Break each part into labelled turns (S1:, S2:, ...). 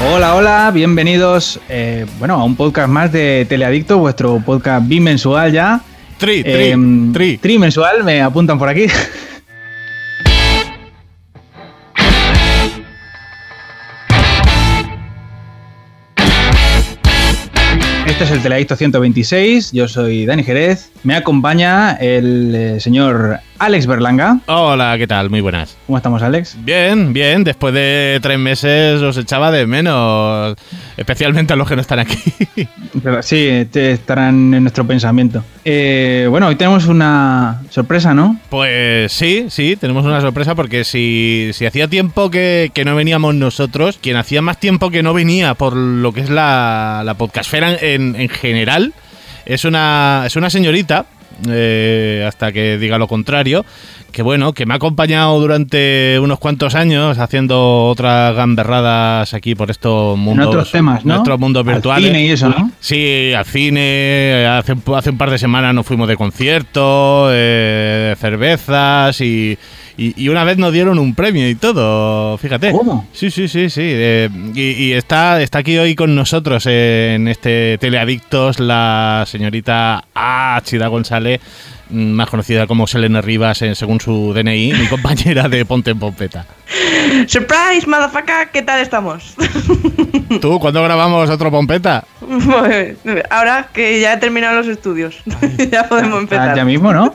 S1: Hola, hola, bienvenidos a un podcast más de Teleadictos, vuestro podcast bimensual ya. Trimensual, me apuntan por aquí. Este es el Teleadicto 126, yo soy Dani Jerez, me acompaña el señor Alex Berlanga.
S2: Hola, ¿qué tal? Muy buenas.
S1: ¿Cómo estamos, Alex?
S2: Bien, bien, después de 3 meses os echaba de menos, especialmente a los que no están aquí.
S1: Pero sí, estarán en nuestro pensamiento. Hoy tenemos una sorpresa, ¿no?
S2: Pues sí, tenemos una sorpresa porque si hacía tiempo que no veníamos nosotros, quien hacía más tiempo que no venía por lo que es la podcastfera en general, es una señorita, hasta que diga lo contrario, que me ha acompañado durante unos cuantos años haciendo otras gamberradas aquí por estos mundos,
S1: en otros temas, ¿no?
S2: Nuestros mundos virtuales.
S1: Al cine y eso, ¿no?
S2: Sí, al cine. Hace un par de semanas nos fuimos de concierto, cervezas y una vez nos dieron un premio y todo, fíjate.
S1: ¿Cómo?
S2: Sí. Y está aquí hoy con nosotros en este Teleadictos la señorita Chida González, más conocida como Selene Rivas según su DNI, mi compañera de Ponte en Pompeta.
S3: ¡Surprise, motherfucker! ¿Qué tal estamos?
S2: ¿Tú cuándo grabamos otro Pompeta?
S3: Ahora que ya he terminado los estudios. Ya podemos empezar.
S1: Ya mismo, ¿no?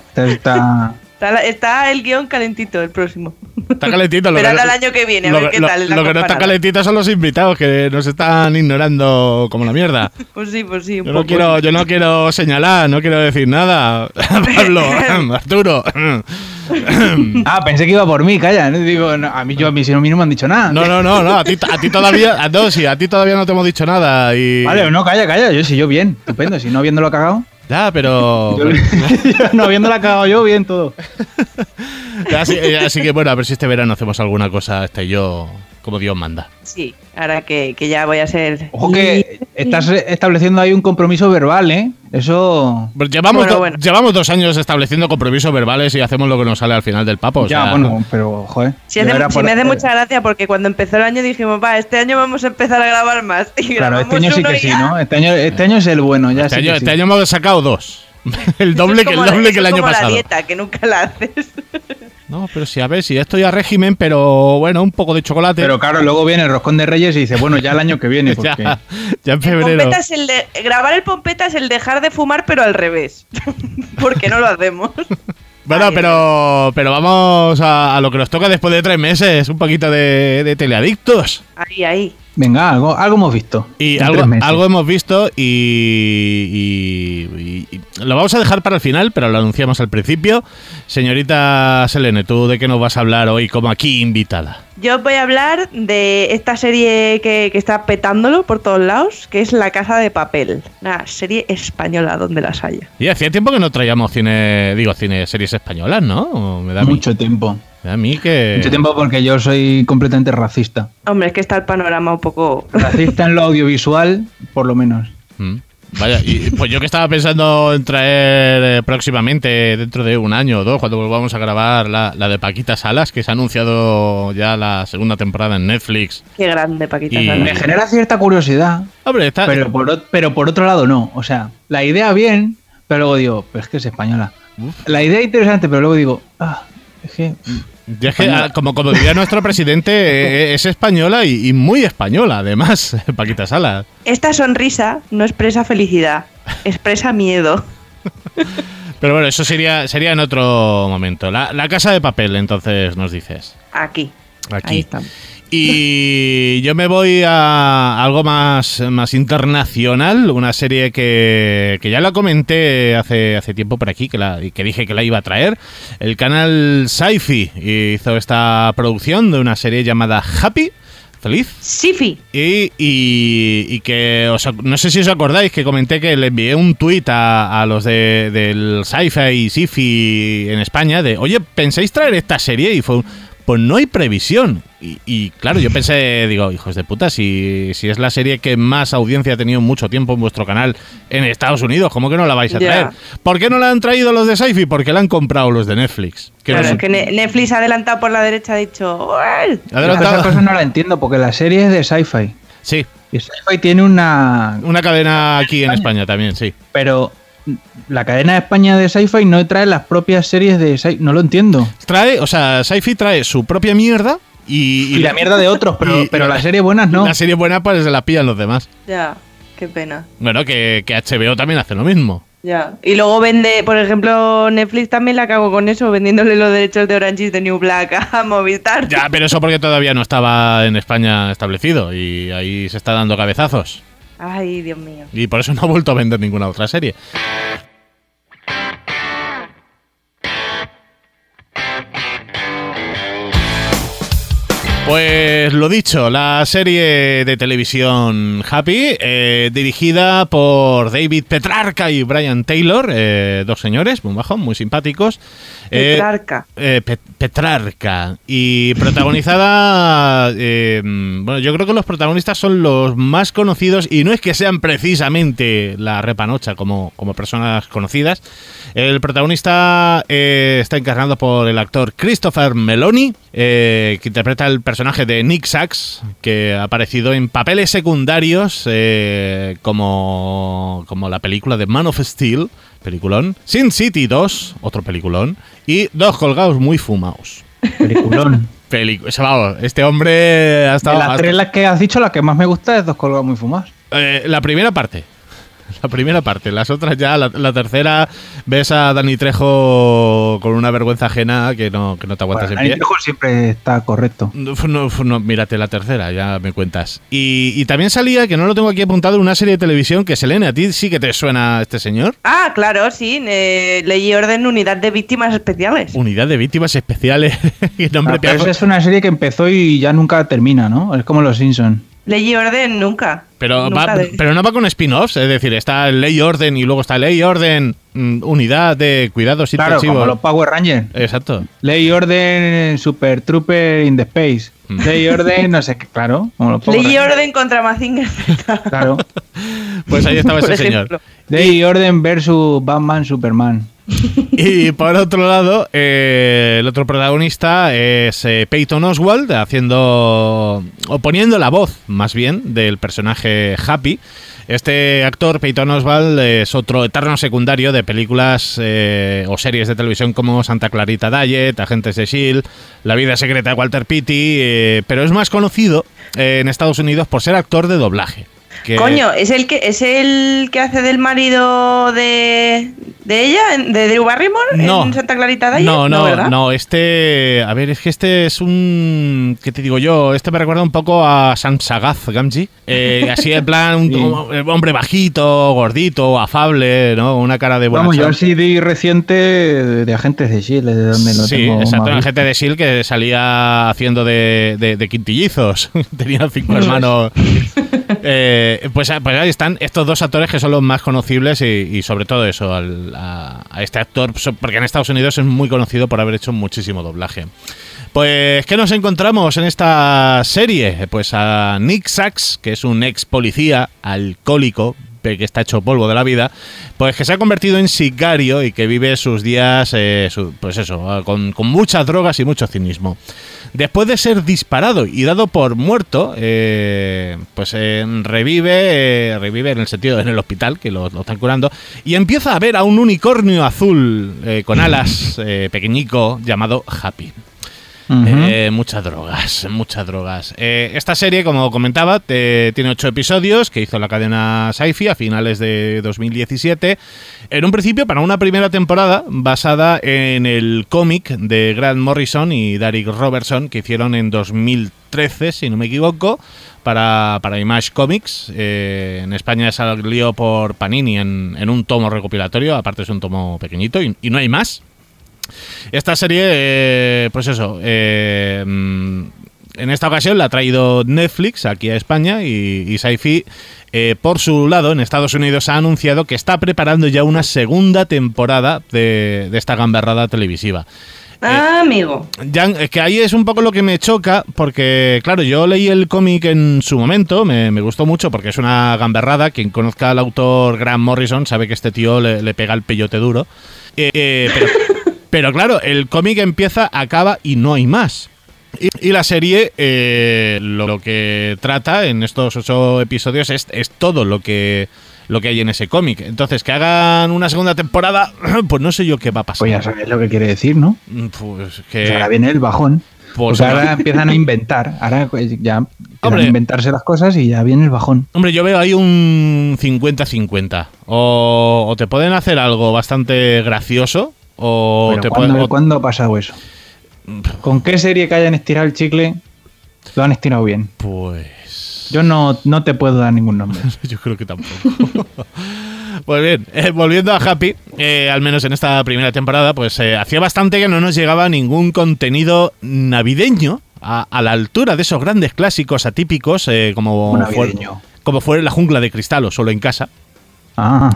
S3: Está el guión calentito, el próximo.
S2: Está calentito.
S3: Esperad al año que viene, a ver qué tal.
S2: Lo que no está calentito son los invitados, que nos están ignorando como la mierda.
S3: Pues sí.
S2: Yo no quiero señalar, no quiero decir nada. Pablo, Arturo.
S1: Pensé que iba por mí, calla. Digo, no, a mí si no me han dicho nada.
S2: No, a ti todavía, a ti todavía no te hemos dicho nada.
S1: Vale, no, calla. Yo bien, estupendo. Si no habiéndolo cagado.
S2: Ya, pero...
S1: no, habiéndola cagado yo, bien todo.
S2: Así que a ver si este verano hacemos alguna cosa, yo, como Dios manda.
S3: Sí, ahora que ya voy a ser...
S1: Ojo que estás estableciendo ahí un compromiso verbal, ¿eh? Eso...
S2: Pues llevamos 2 años estableciendo compromisos verbales y hacemos lo que nos sale al final del papo.
S1: Pero, joder...
S3: me hace mucha gracia porque cuando empezó el año dijimos, este año vamos a empezar a grabar más. Y
S1: claro, este año sí que sí, ¿no? Este año es el bueno, ya sí.
S2: Este año hemos sacado 2. El doble que el año pasado.
S3: Es como la dieta, que nunca la haces.
S2: No, pero sí, a ver, si estoy a régimen, pero un poco de chocolate.
S1: Pero claro, luego viene el roscón de Reyes y dice, ya el año que viene, porque...
S2: ya en febrero.
S3: Grabar el Pompeta es el dejar de fumar, pero al revés. Porque no lo hacemos.
S2: Pero vamos a lo que nos toca después de 3 meses, un poquito de Teleadictos.
S3: Ahí.
S1: Venga, algo hemos visto.
S2: Y algo hemos visto y lo vamos a dejar para el final, pero lo anunciamos al principio. Señorita Selene, ¿tú de qué nos vas a hablar hoy como aquí invitada?
S3: Yo voy a hablar de esta serie que está petándolo por todos lados, que es La Casa de Papel. Una serie española donde las haya.
S2: Y hacía tiempo que no traíamos series españolas, ¿no?
S1: Mucho tiempo.
S2: A mí que...
S1: Mucho tiempo porque yo soy completamente racista.
S3: Hombre, es que está el panorama un poco...
S1: Racista en lo audiovisual, por lo menos.
S2: Vaya, y pues yo que estaba pensando en traer próximamente, dentro de 1 año o 2, cuando volvamos a grabar la de Paquita Salas, que se ha anunciado ya la 2ª temporada en Netflix.
S3: Qué grande Paquita Salas.
S1: Me genera cierta curiosidad,
S2: hombre,
S1: pero por otro lado no. O sea, la idea bien, pero luego digo, pero es que es española. La idea interesante, pero luego digo, es que...
S2: Y es que, como diría nuestro presidente, es española y muy española, además, Paquita Salas.
S3: Esta sonrisa no expresa felicidad, expresa miedo.
S2: Pero eso sería en otro momento. La Casa de Papel, entonces, nos dices.
S3: Aquí. Ahí estamos.
S2: Y yo me voy a algo más internacional, una serie que ya la comenté hace tiempo por aquí, que dije que la iba a traer. El canal Sci-Fi hizo esta producción de una serie llamada Happy, feliz.
S3: Sci-Fi.
S2: Y que no sé si os acordáis que comenté que le envié un tuit a los del Sci-Fi y Sci-Fi en España de, oye, ¿pensáis traer esta serie? Y fue pues no hay previsión. Y claro, yo pensé, digo, hijos de puta, si es la serie que más audiencia ha tenido mucho tiempo en vuestro canal en Estados Unidos, ¿cómo que no la vais a traer? ¿Por qué no la han traído los de Sci-Fi? Porque la han comprado los de Netflix.
S3: Claro, es que Netflix ha adelantado por la derecha, ha dicho...
S1: Esa cosa no la entiendo, porque la serie es de Sci-Fi.
S2: Sí.
S1: Y Sci-Fi tiene una
S2: cadena aquí en España también, sí.
S1: Pero la cadena de España de Sci-Fi no trae las propias series de Sci-Fi. No lo entiendo.
S2: Sci-Fi trae su propia mierda y
S1: la mierda de otros, pero las series buenas no.
S2: Las series buenas pues se las pillan los demás.
S3: Ya, qué pena.
S2: Bueno, que HBO también hace lo mismo.
S3: Ya. Y luego vende, por ejemplo, Netflix también la cago con eso, vendiéndole los derechos de Orange is the New Black a Movistar.
S2: Ya, pero eso porque todavía no estaba en España establecido y ahí se está dando cabezazos.
S3: Ay, Dios mío.
S2: Y por eso no ha vuelto a vender ninguna otra serie. Pues lo dicho, la serie de televisión Happy, dirigida por David Petrarca y Brian Taylor, dos señores muy bajos, muy simpáticos.
S3: Petrarca.
S2: Petrarca. Y protagonizada, bueno, yo creo que los protagonistas son los más conocidos y no es que sean precisamente la repanocha como personas conocidas. El protagonista está encarnado por el actor Christopher Meloni, que interpreta el personaje de Nick Sax, que ha aparecido en papeles secundarios como la película de Man of Steel, peliculón, Sin City 2, otro peliculón, y Dos colgados muy fumaos.
S1: Peliculón.
S2: Este hombre ha estado...
S1: De las tres las que has dicho, la que más me gusta es Dos colgados muy fumados.
S2: La primera parte. Las otras ya, la tercera, ves a Dani Trejo con una vergüenza ajena que no te aguantas en pie.
S1: Dani Trejo siempre está correcto.
S2: No, mírate la tercera, ya me cuentas. Y también salía, que no lo tengo aquí apuntado, en una serie de televisión que, Selene, ¿a ti sí que te suena este señor?
S3: Ah, claro, sí. Ley y Orden, Unidad de Víctimas Especiales.
S2: Unidad de Víctimas Especiales.
S1: Pero esa es una serie que empezó y ya nunca termina, ¿no? Es como Los Simpsons.
S3: Ley y Orden nunca.
S2: Pero no va con spin-offs, es decir, está Ley y Orden y luego está Ley y Orden, Unidad de Cuidados Intensivos.
S1: Claro, como los Power Rangers.
S2: Exacto.
S1: Ley y Orden, Super Trooper in the Space. Ley y Orden, no sé qué, claro. Como los Power
S3: Ley y
S1: Rangers.
S3: Orden contra Mazinger Z.
S1: Claro.
S2: Pues ahí estaba ese señor.
S1: Ley y Orden versus Batman, Superman.
S2: Y por otro lado, el otro protagonista es Peyton Oswalt, poniendo la voz, más bien, del personaje Happy. Este actor, Peyton Oswalt, es otro eterno secundario de películas o series de televisión como Santa Clarita Diet, Agentes de S.H.I.E.L.D., La vida secreta de Walter Pitty, pero es más conocido en Estados Unidos por ser actor de doblaje.
S3: Coño, ¿es el que hace del marido de ella, de Drew Barrymore, en Santa Clarita Diet?
S2: No, este... A ver, es que este es un... ¿Qué te digo yo? Este me recuerda un poco a Sansagath Gamgee. Así en plan, un hombre bajito, gordito, afable, ¿no? Una cara de buena...
S1: Vamos, yo el CD reciente de Agentes de S.H.I.E.L.D., de donde lo tengo.
S2: Sí, exacto, Agentes de S.H.I.E.L.D. que salía haciendo de quintillizos. Tenía 5 hermanos... Pues ahí están estos dos actores que son los más conocibles y sobre todo eso, a este actor, porque en Estados Unidos es muy conocido por haber hecho muchísimo doblaje. Pues, ¿qué nos encontramos en esta serie? Pues a Nick Sax, que es un ex policía alcohólico, que está hecho polvo de la vida, pues que se ha convertido en sicario y que vive sus días, pues eso, con muchas drogas y mucho cinismo. Después de ser disparado y dado por muerto, pues revive en el sentido en el hospital, que lo están curando, y empieza a ver a un unicornio azul con alas, pequeñico, llamado Happy. Muchas drogas. Esta serie, como comentaba, tiene 8 episodios que hizo la cadena Sci-Fi a finales de 2017. En un principio, para una primera temporada basada en el cómic de Grant Morrison y Derek Robertson que hicieron en 2013, si no me equivoco, para Image Comics. En España salió por Panini en un tomo recopilatorio, aparte es un tomo pequeñito y no hay más. Esta serie, pues eso, en esta ocasión la ha traído Netflix aquí a España y Sci-Fi, por su lado, en Estados Unidos ha anunciado que está preparando ya una segunda temporada de esta gamberrada televisiva.
S3: Amigo.
S2: Ya, es que ahí es un poco lo que me choca, porque, claro, yo leí el cómic en su momento, me gustó mucho porque es una gamberrada. Quien conozca al autor Grant Morrison sabe que este tío le pega el peyote duro. Pero claro, el cómic empieza, acaba y no hay más. Y la serie lo que trata en estos 8 episodios es todo lo que hay en ese cómic. Entonces, que hagan una segunda temporada, pues no sé yo qué va a pasar.
S1: Pues ya sabes lo que quiere decir, ¿no?
S2: Pues que...
S1: Pues ahora viene el bajón. Pues ahora empiezan a inventar. Ahora ya empiezan a inventarse las cosas y ya viene el bajón.
S2: Hombre, yo veo ahí un 50-50. O te pueden hacer algo bastante gracioso, o te pueden...
S1: ¿Cuándo ha pasado eso? ¿Con qué serie que hayan estirado el chicle lo han estirado bien?
S2: Pues...
S1: Yo no te puedo dar ningún nombre.
S2: Yo creo que tampoco. Pues bien, volviendo a Happy, al menos en esta primera temporada, pues hacía bastante que no nos llegaba ningún contenido navideño a la altura de esos grandes clásicos atípicos como fue La Jungla de Cristal o Solo en Casa.
S1: Ah.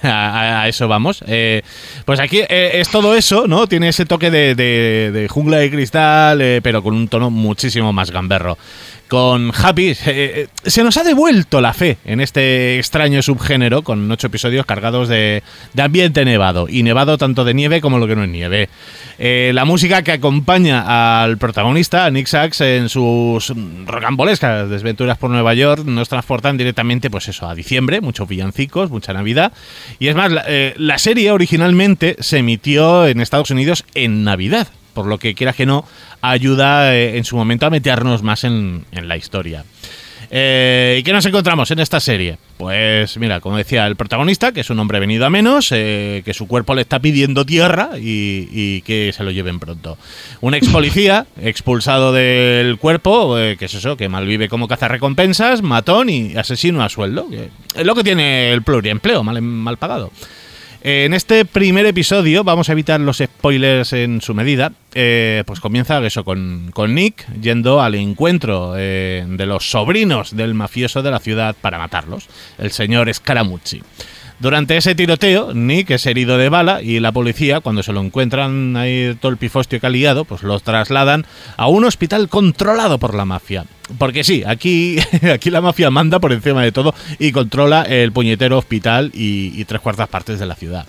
S2: A eso vamos. Pues aquí es todo eso, ¿no? Tiene ese toque de Jungla de Cristal, pero con un tono muchísimo más gamberro. Con Happy se nos ha devuelto la fe en este extraño subgénero, con 8 episodios cargados de ambiente nevado, y nevado tanto de nieve como lo que no es nieve. La música que acompaña al protagonista, a Nick Sachs, en sus rocambolescas desventuras por Nueva York, nos transportan directamente, pues eso, a diciembre, muchos villancicos, mucha Navidad. Y es más, la serie originalmente se emitió en Estados Unidos en Navidad, por lo que quieras que no, ayuda en su momento a meternos más en la historia. ¿Y qué nos encontramos en esta serie? Pues mira, como decía, el protagonista, que es un hombre venido a menos, que su cuerpo le está pidiendo tierra y que se lo lleven pronto. Un ex policía, expulsado del cuerpo, que es eso, que malvive como cazarrecompensas, matón y asesino a sueldo. Que es lo que tiene el pluriempleo, mal pagado. En este primer episodio, vamos a evitar los spoilers en su medida, pues comienza eso con Nick yendo al encuentro de los sobrinos del mafioso de la ciudad para matarlos, el señor Scaramucci. Durante ese tiroteo, Nick es herido de bala y la policía, cuando se lo encuentran ahí todo el pifostio que ha liado, pues lo trasladan a un hospital controlado por la mafia. Porque sí, aquí la mafia manda por encima de todo y controla el puñetero hospital y 3/4 partes de la ciudad.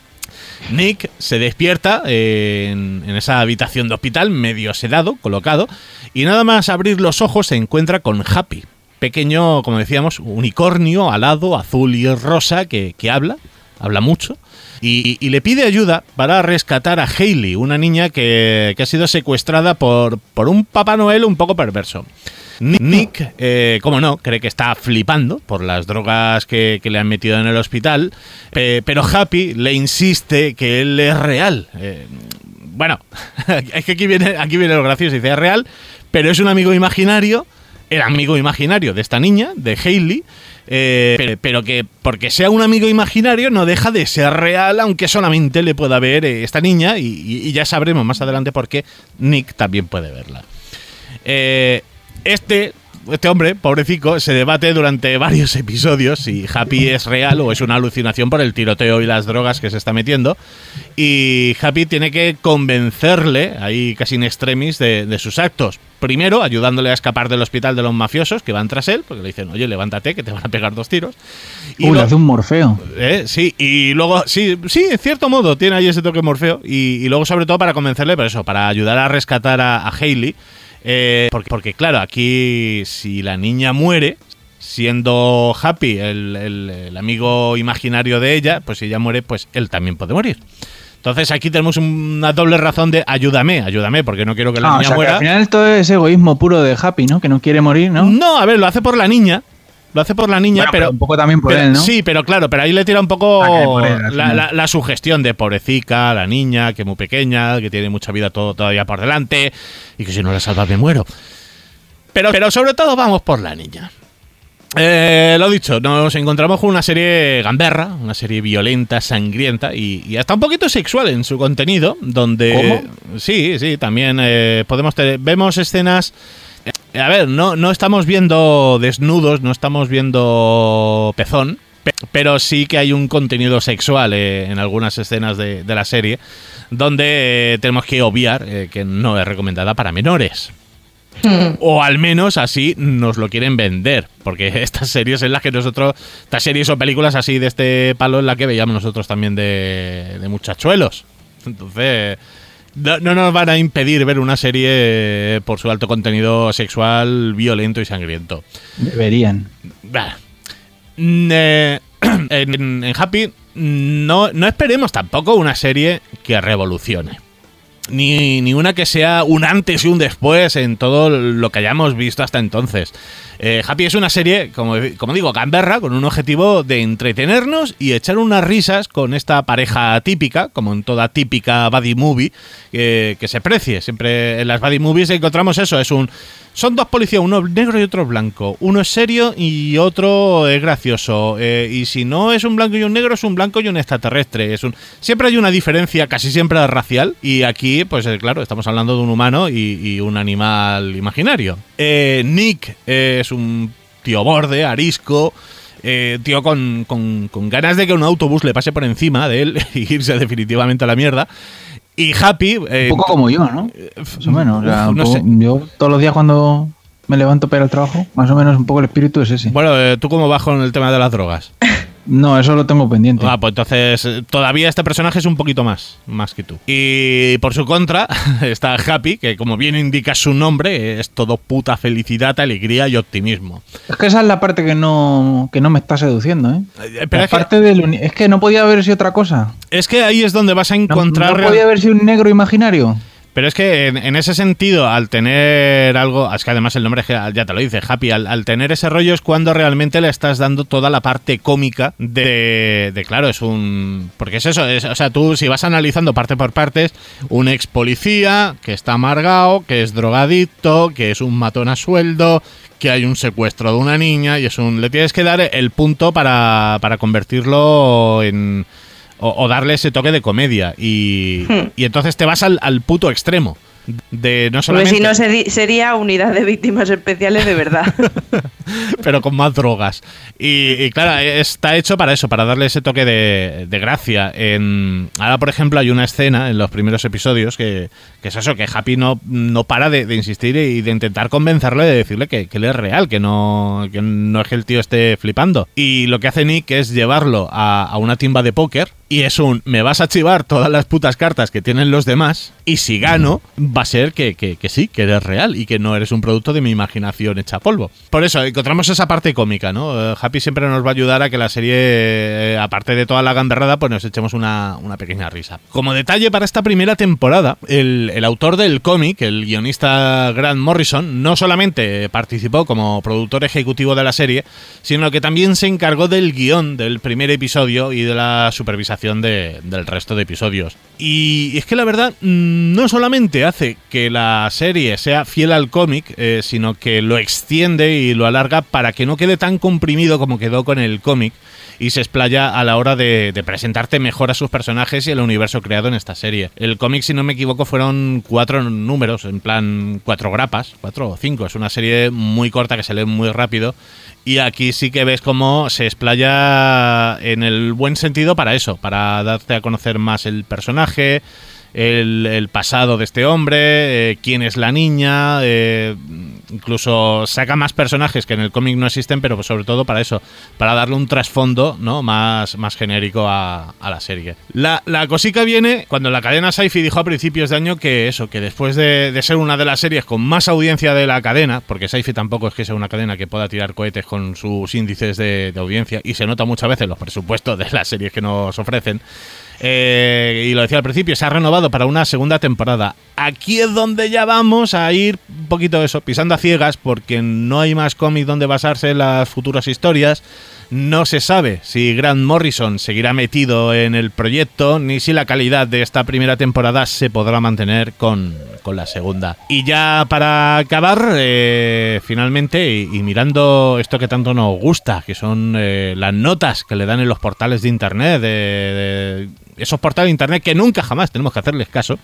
S2: Nick se despierta en esa habitación de hospital, medio sedado, colocado, y nada más abrir los ojos se encuentra con Happy. Pequeño, como decíamos, unicornio alado, azul y rosa, que habla mucho, y le pide ayuda para rescatar a Hailey, una niña que ha sido secuestrada por un Papá Noel un poco perverso. Nick, como no, cree que está flipando por las drogas que le han metido en el hospital, pero Happy le insiste que él es real. Bueno, es que aquí viene lo gracioso, dice es real, pero es un amigo imaginario. El amigo imaginario de esta niña, de Hailey, pero que porque sea un amigo imaginario no deja de ser real, aunque solamente le pueda ver esta niña, y ya sabremos más adelante por qué Nick también puede verla. Este hombre, pobrecito, se debate durante varios episodios si Happy es real o es una alucinación por el tiroteo y las drogas que se está metiendo. Y Happy tiene que convencerle, ahí casi in extremis, de sus actos. Primero, ayudándole a escapar del hospital de los mafiosos que van tras él, porque le dicen, oye, levántate, que te van a pegar 2 tiros. Y
S1: le hace un Morfeo.
S2: Sí, y luego, sí, en cierto modo, tiene ahí ese toque Morfeo. Y luego, sobre todo, para convencerle, pero eso, para ayudar a rescatar a Hailey. Porque claro, aquí si la niña muere, siendo Happy el amigo imaginario de ella, pues si ella muere, pues él también puede morir. Entonces aquí tenemos una doble razón de ayúdame, porque no quiero que la niña muera.
S1: Al final esto es egoísmo puro de Happy, ¿no? Que no quiere morir, ¿no?
S2: No, a ver, lo hace por la niña. Bueno, pero
S1: un poco también por él, ¿no?
S2: Sí, pero claro, pero ahí le tira un poco la sugestión de pobrecita, la niña, que es muy pequeña, que tiene mucha vida todavía por delante, y que si no la salvas me muero. Pero sobre todo vamos por la niña. Lo dicho, nos encontramos con una serie gamberra, una serie violenta, sangrienta y hasta un poquito sexual en su contenido, donde...
S1: ¿Cómo?
S2: Sí, también vemos escenas... A ver, no estamos viendo desnudos, no estamos viendo pezón, pero sí que hay un contenido sexual en algunas escenas de la serie, donde tenemos que obviar que no es recomendada para menores. O al menos así nos lo quieren vender, porque estas series en las que estas series o películas así de este palo en la que veíamos nosotros también de muchachuelos. Entonces, no nos van a impedir ver una serie por su alto contenido sexual, violento y sangriento.
S1: Deberían.
S2: En Happy no esperemos tampoco una serie que revolucione. Ni una que sea un antes y un después en todo lo que hayamos visto hasta entonces. Happy es una serie, como digo, gamberra, con un objetivo de entretenernos y echar unas risas con esta pareja típica, como en toda típica buddy movie, que se precie. Siempre en las buddy movies encontramos eso, son dos policías, uno negro y otro blanco. Uno es serio y otro es gracioso. Y si no es un blanco y un negro, es un blanco y un extraterrestre. Siempre hay una diferencia, casi siempre racial. Y aquí, pues claro, estamos hablando de un humano y un animal imaginario. Nick es un tío borde, arisco, tío con ganas de que un autobús le pase por encima de él y irse definitivamente a la mierda. Y Happy...
S1: un poco como yo, ¿no? Más o menos. O sea,
S2: no sé.
S1: Yo todos los días cuando me levanto para ir al trabajo, más o menos un poco el espíritu es ese.
S2: Bueno, ¿tú cómo vas con el tema de las drogas?
S1: No, eso lo tengo pendiente.
S2: Pues entonces todavía este personaje es un poquito más que tú. Y por su contra está Happy, que como bien indica su nombre, es todo puta felicidad, alegría y optimismo.
S1: Es que esa es la parte que no me está seduciendo, ¿eh?
S2: Pero
S1: es que no podía haber sido otra cosa.
S2: Es que ahí es donde vas a encontrar...
S1: No podía haber sido un negro imaginario.
S2: Pero es que en ese sentido, al tener algo, es que además el nombre ya te lo dice, Happy, al tener ese rollo es cuando realmente le estás dando toda la parte cómica de claro, es un... Porque es eso, o sea, tú si vas analizando parte por partes, un ex policía que está amargado, que es drogadicto, que es un matón a sueldo, que hay un secuestro de una niña y le tienes que dar el punto para convertirlo en... O darle ese toque de comedia y entonces te vas al puto extremo de no solamente...
S3: Porque si no sería unidad de víctimas especiales de verdad.
S2: Pero con más drogas. Y claro, está hecho para eso, para darle ese toque de gracia. Ahora, por ejemplo, hay una escena en los primeros episodios que es eso, que Happy no para de insistir y de intentar convencerle, de decirle que él es real, que no es que el tío esté flipando. Y lo que hace Nick es llevarlo a una timba de póker y es me vas a chivar todas las putas cartas que tienen los demás y si gano va a ser que sí, que eres real y que no eres un producto de mi imaginación hecha polvo. Por eso encontramos esa parte cómica, ¿no? Happy siempre nos va a ayudar a que la serie, aparte de toda la gamberrada, pues nos echemos una pequeña risa. Como detalle para esta primera temporada, el autor del cómic, el guionista Grant Morrison, no solamente participó como productor ejecutivo de la serie, sino que también se encargó del guión del primer episodio y de la supervisación del resto de episodios. Y es que la verdad no solamente hace que la serie sea fiel al cómic, sino que lo extiende y lo alarga para que no quede tan comprimido como quedó con el cómic y se explaya a la hora de presentarte mejor a sus personajes y el universo creado en esta serie. El cómic, si no me equivoco, fueron 4 números, en plan 4 grapas, 4 o 5. Es una serie muy corta que se lee muy rápido. Y aquí sí que ves cómo se explaya en el buen sentido para eso, para darte a conocer más el personaje, el pasado de este hombre, quién es la niña, incluso saca más personajes que en el cómic no existen, pero sobre todo para eso, para darle un trasfondo, ¿no?, más genérico a la serie. La cosica viene cuando la cadena Syfy dijo a principios de año que después de ser una de las series con más audiencia de la cadena, porque Syfy tampoco es que sea una cadena que pueda tirar cohetes con sus índices de audiencia, y se nota muchas veces los presupuestos de las series que nos ofrecen, y lo decía al principio, se ha renovado para una segunda temporada. Aquí es donde ya vamos a ir un poquito eso, pisando a ciegas, porque no hay más cómic donde basarse en las futuras historias. No se sabe si Grant Morrison seguirá metido en el proyecto, ni si la calidad de esta primera temporada se podrá mantener con la segunda. Y ya para acabar, finalmente, y mirando esto que tanto nos gusta, que son las notas que le dan en los portales de internet, de esos portales de internet que nunca jamás tenemos que hacerles caso.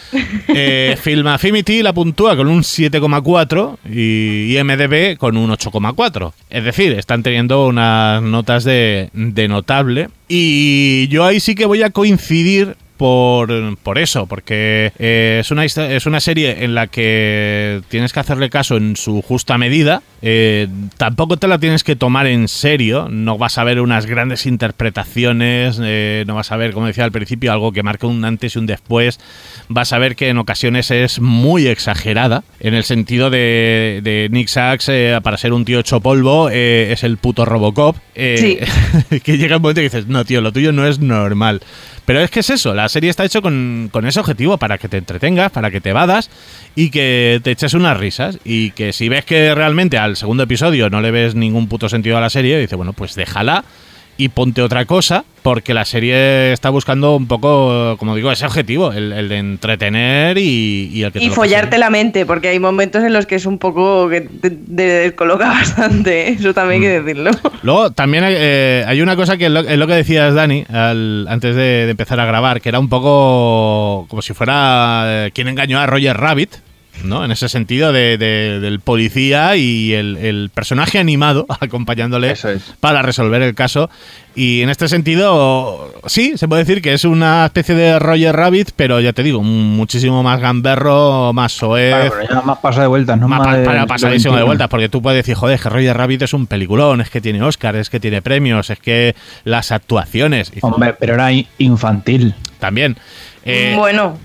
S2: Film Affinity la puntúa con un 7,4 y IMDb con un 8,4. Es decir, están teniendo unas notas de notable. Y yo ahí sí que voy a coincidir por eso, porque es una serie en la que tienes que hacerle caso en su justa medida. Tampoco te la tienes que tomar en serio, no vas a ver unas grandes interpretaciones, no vas a ver, como decía al principio, algo que marque un antes y un después. Vas a ver que en ocasiones es muy exagerada, en el sentido de Nick Sachs, para ser un tío hecho polvo, es el puto Robocop.
S3: Sí.
S2: Que llega un momento y dices, no tío, lo tuyo no es normal. Pero es que es eso, la serie está hecha con ese objetivo, para que te entretengas, para que te evadas y que te eches unas risas. Y que si ves que realmente al segundo episodio no le ves ningún puto sentido a la serie, dices, bueno, pues déjala y ponte otra cosa, porque la serie está buscando un poco, como digo, ese objetivo, el de entretener y el que te
S3: Y
S2: lo
S3: follarte
S2: pase.
S3: la mente, porque hay momentos en los que es un poco que te descoloca bastante, eso también hay que decirlo.
S2: Luego, también hay una cosa que es lo que decías, Dani, antes de empezar a grabar, que era un poco como si fuera quien engañó a Roger Rabbit, ¿no? En ese sentido del policía y el personaje animado acompañándole
S1: Eso es.
S2: para resolver el caso. Y en este sentido, sí, se puede decir que es una especie de Roger Rabbit, pero ya te digo, muchísimo más gamberro, más soez.
S1: Claro, pero ya más pasa de vueltas, ¿no?
S2: Más
S1: Más
S2: pasadísimo de
S1: 21.
S2: vueltas, porque tú puedes decir, joder, que Roger Rabbit es un peliculón, es que tiene Oscar, es que tiene premios, es que las actuaciones. Y
S1: Hombre, pero era infantil.
S2: también.
S3: Bueno,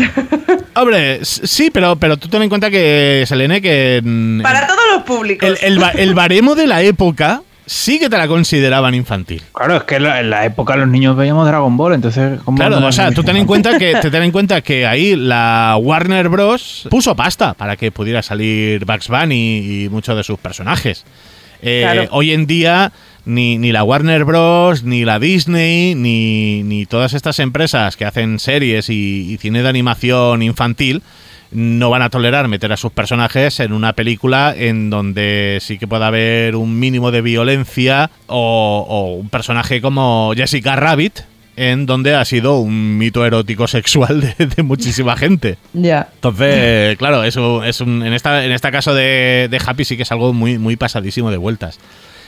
S2: Hombre, sí, pero tú ten en cuenta que, Selene, que
S3: para todos los públicos.
S2: el baremo de la época sí que te la consideraban infantil.
S1: Claro, es que en la época los niños veíamos Dragon Ball, entonces... ¿cómo
S2: Claro,
S1: no
S2: o sea,
S1: vas a
S2: tú ten
S1: decir
S2: en cuenta que ahí la Warner Bros. Puso pasta para que pudiera salir Bugs Bunny y muchos de sus personajes.
S3: Claro.
S2: Hoy en día ni la Warner Bros, ni la Disney, ni todas estas empresas que hacen series y cine de animación infantil no van a tolerar meter a sus personajes en una película en donde sí que pueda haber un mínimo de violencia o un personaje como Jessica Rabbit, en donde ha sido un mito erótico sexual de muchísima gente.
S3: Ya.
S2: Entonces, claro, eso es en este caso de Happy sí que es algo muy, muy pasadísimo de vueltas.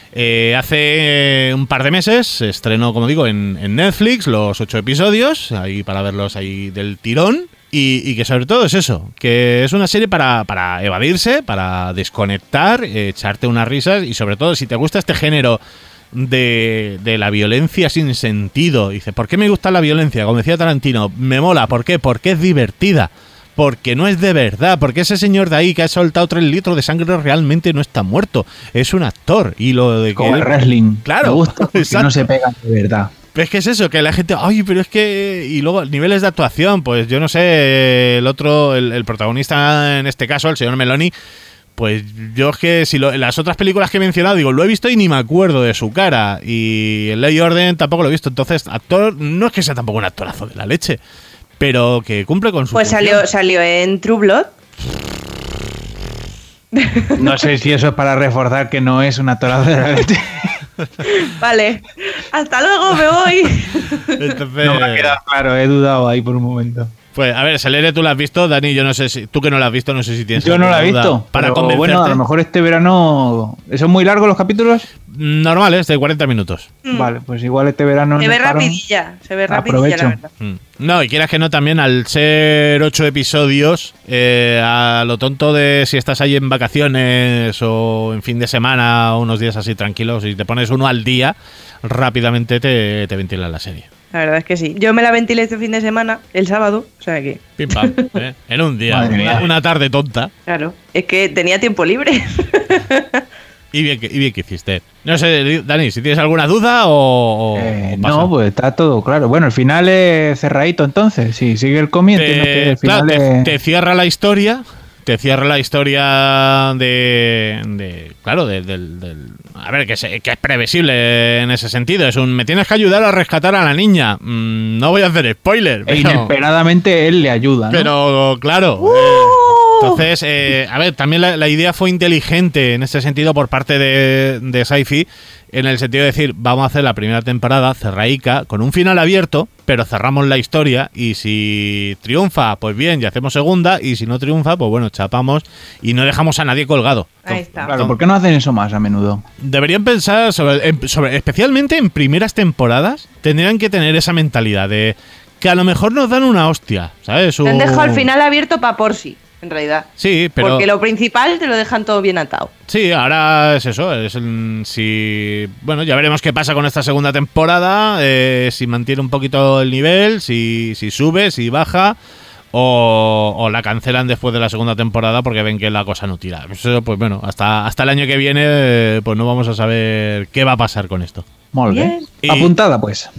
S2: Hace un par de meses se estrenó, como digo, en Netflix los 8 episodios, ahí para verlos ahí del tirón. Y que sobre todo es eso, que es una serie para evadirse, para desconectar, echarte unas risas y sobre todo si te gusta este género de la violencia sin sentido. Dice, ¿por qué me gusta la violencia? Como decía Tarantino, me mola. ¿Por qué? Porque es divertida. Porque no es de verdad. Porque ese señor de ahí que ha soltado 3 litros de sangre realmente no está muerto. Es un actor. Y lo de
S1: como
S2: que...
S1: el wrestling.
S2: Claro,
S1: Me gusta porque
S2: exacto.
S1: no se pegan de verdad.
S2: Es que es eso, que la gente, ay, pero es que... Y luego, niveles de actuación, pues yo no sé, el protagonista en este caso, el señor Meloni, pues yo es que si las otras películas que he mencionado, digo, lo he visto y ni me acuerdo de su cara. Y en Ley y Orden tampoco lo he visto. Entonces, actor, no es que sea tampoco un actorazo de la leche, pero que cumple con su
S3: Pues
S2: función.
S3: salió en True Blood.
S1: No sé si eso es para reforzar que no es una torada de la leche.
S3: Vale. Hasta luego, me voy.
S2: Entonces,
S1: No me ha quedado claro, he dudado ahí por un momento.
S2: pues a ver, Selene, tú la has visto, Dani, yo no sé si... Tú que no la has visto, no sé si tienes...
S1: Yo no la he
S2: alguna duda
S1: visto.
S2: Para
S1: Pero
S2: convencerte.
S1: bueno, a lo mejor este verano... ¿Son muy largos los capítulos?
S2: Normales, de 40 minutos.
S1: Vale, pues igual este verano...
S3: Se ve
S1: nos paro.
S3: rapidilla, la
S1: Aprovecho.
S3: verdad.
S2: No, y quieras que no, también al ser 8 episodios, a lo tonto de si estás ahí en vacaciones o en fin de semana o unos días así tranquilos y te pones uno al día, rápidamente te ventilas la serie.
S3: La verdad es que sí. Yo me la ventilé este fin de semana, el sábado, o sea que,
S2: Pim pam, en un día,
S1: Madre mía.
S2: una tarde tonta.
S3: claro, es que tenía tiempo libre.
S2: Y bien que hiciste. No sé, Dani, si tienes alguna duda o pasa.
S1: No, pues está todo claro. Bueno, el final es cerradito entonces. Si sigue el cómic, entiendo que el final
S2: claro,
S1: es...
S2: te cierra la historia. Te cierra la historia de claro, del a ver, que es previsible en ese sentido. Es me tienes que ayudar a rescatar a la niña. No voy a hacer spoiler.
S1: E inesperadamente él le ayuda, ¿no?
S2: Pero claro. Entonces, a ver, también la idea fue inteligente en ese sentido por parte de Sci-Fi, en el sentido de decir, vamos a hacer la primera temporada cerraica con un final abierto, pero cerramos la historia y si triunfa, pues bien, y hacemos segunda, y si no triunfa, pues bueno, chapamos y no dejamos a nadie colgado.
S3: Ahí está.
S1: Claro, ¿por qué no hacen eso más a menudo?
S2: Deberían pensar sobre especialmente en primeras temporadas, tendrían que tener esa mentalidad de que a lo mejor nos dan una hostia, ¿sabes?
S3: Te han dejado el final abierto para por sí. en realidad.
S2: Sí, pero...
S3: Porque lo principal te lo dejan todo bien atado.
S2: Sí, ahora es eso. Bueno, ya veremos qué pasa con esta segunda temporada, si mantiene un poquito el nivel, si sube, si baja, o la cancelan después de la segunda temporada porque ven que la cosa no tira. Eso, pues bueno, hasta el año que viene pues no vamos a saber qué va a pasar con esto.
S1: Muy bien. Apuntada, pues.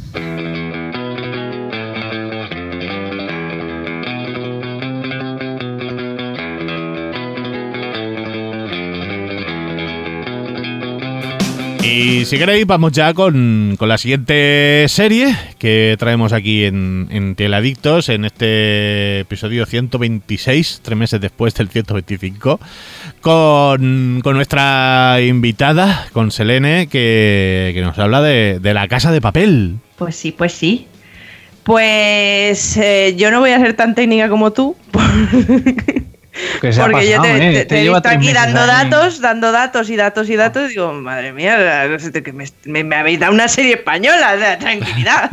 S2: Y si queréis, vamos ya con la siguiente serie que traemos aquí en Teladictos, en este episodio 126, 3 meses después del 125, con nuestra invitada, con Selene, que nos habla de La Casa de Papel.
S3: Pues sí, pues sí. Pues yo no voy a ser tan técnica como tú.
S1: Porque yo
S3: te he visto aquí dando datos, y digo, madre mía, me habéis dado una serie española, de tranquilidad.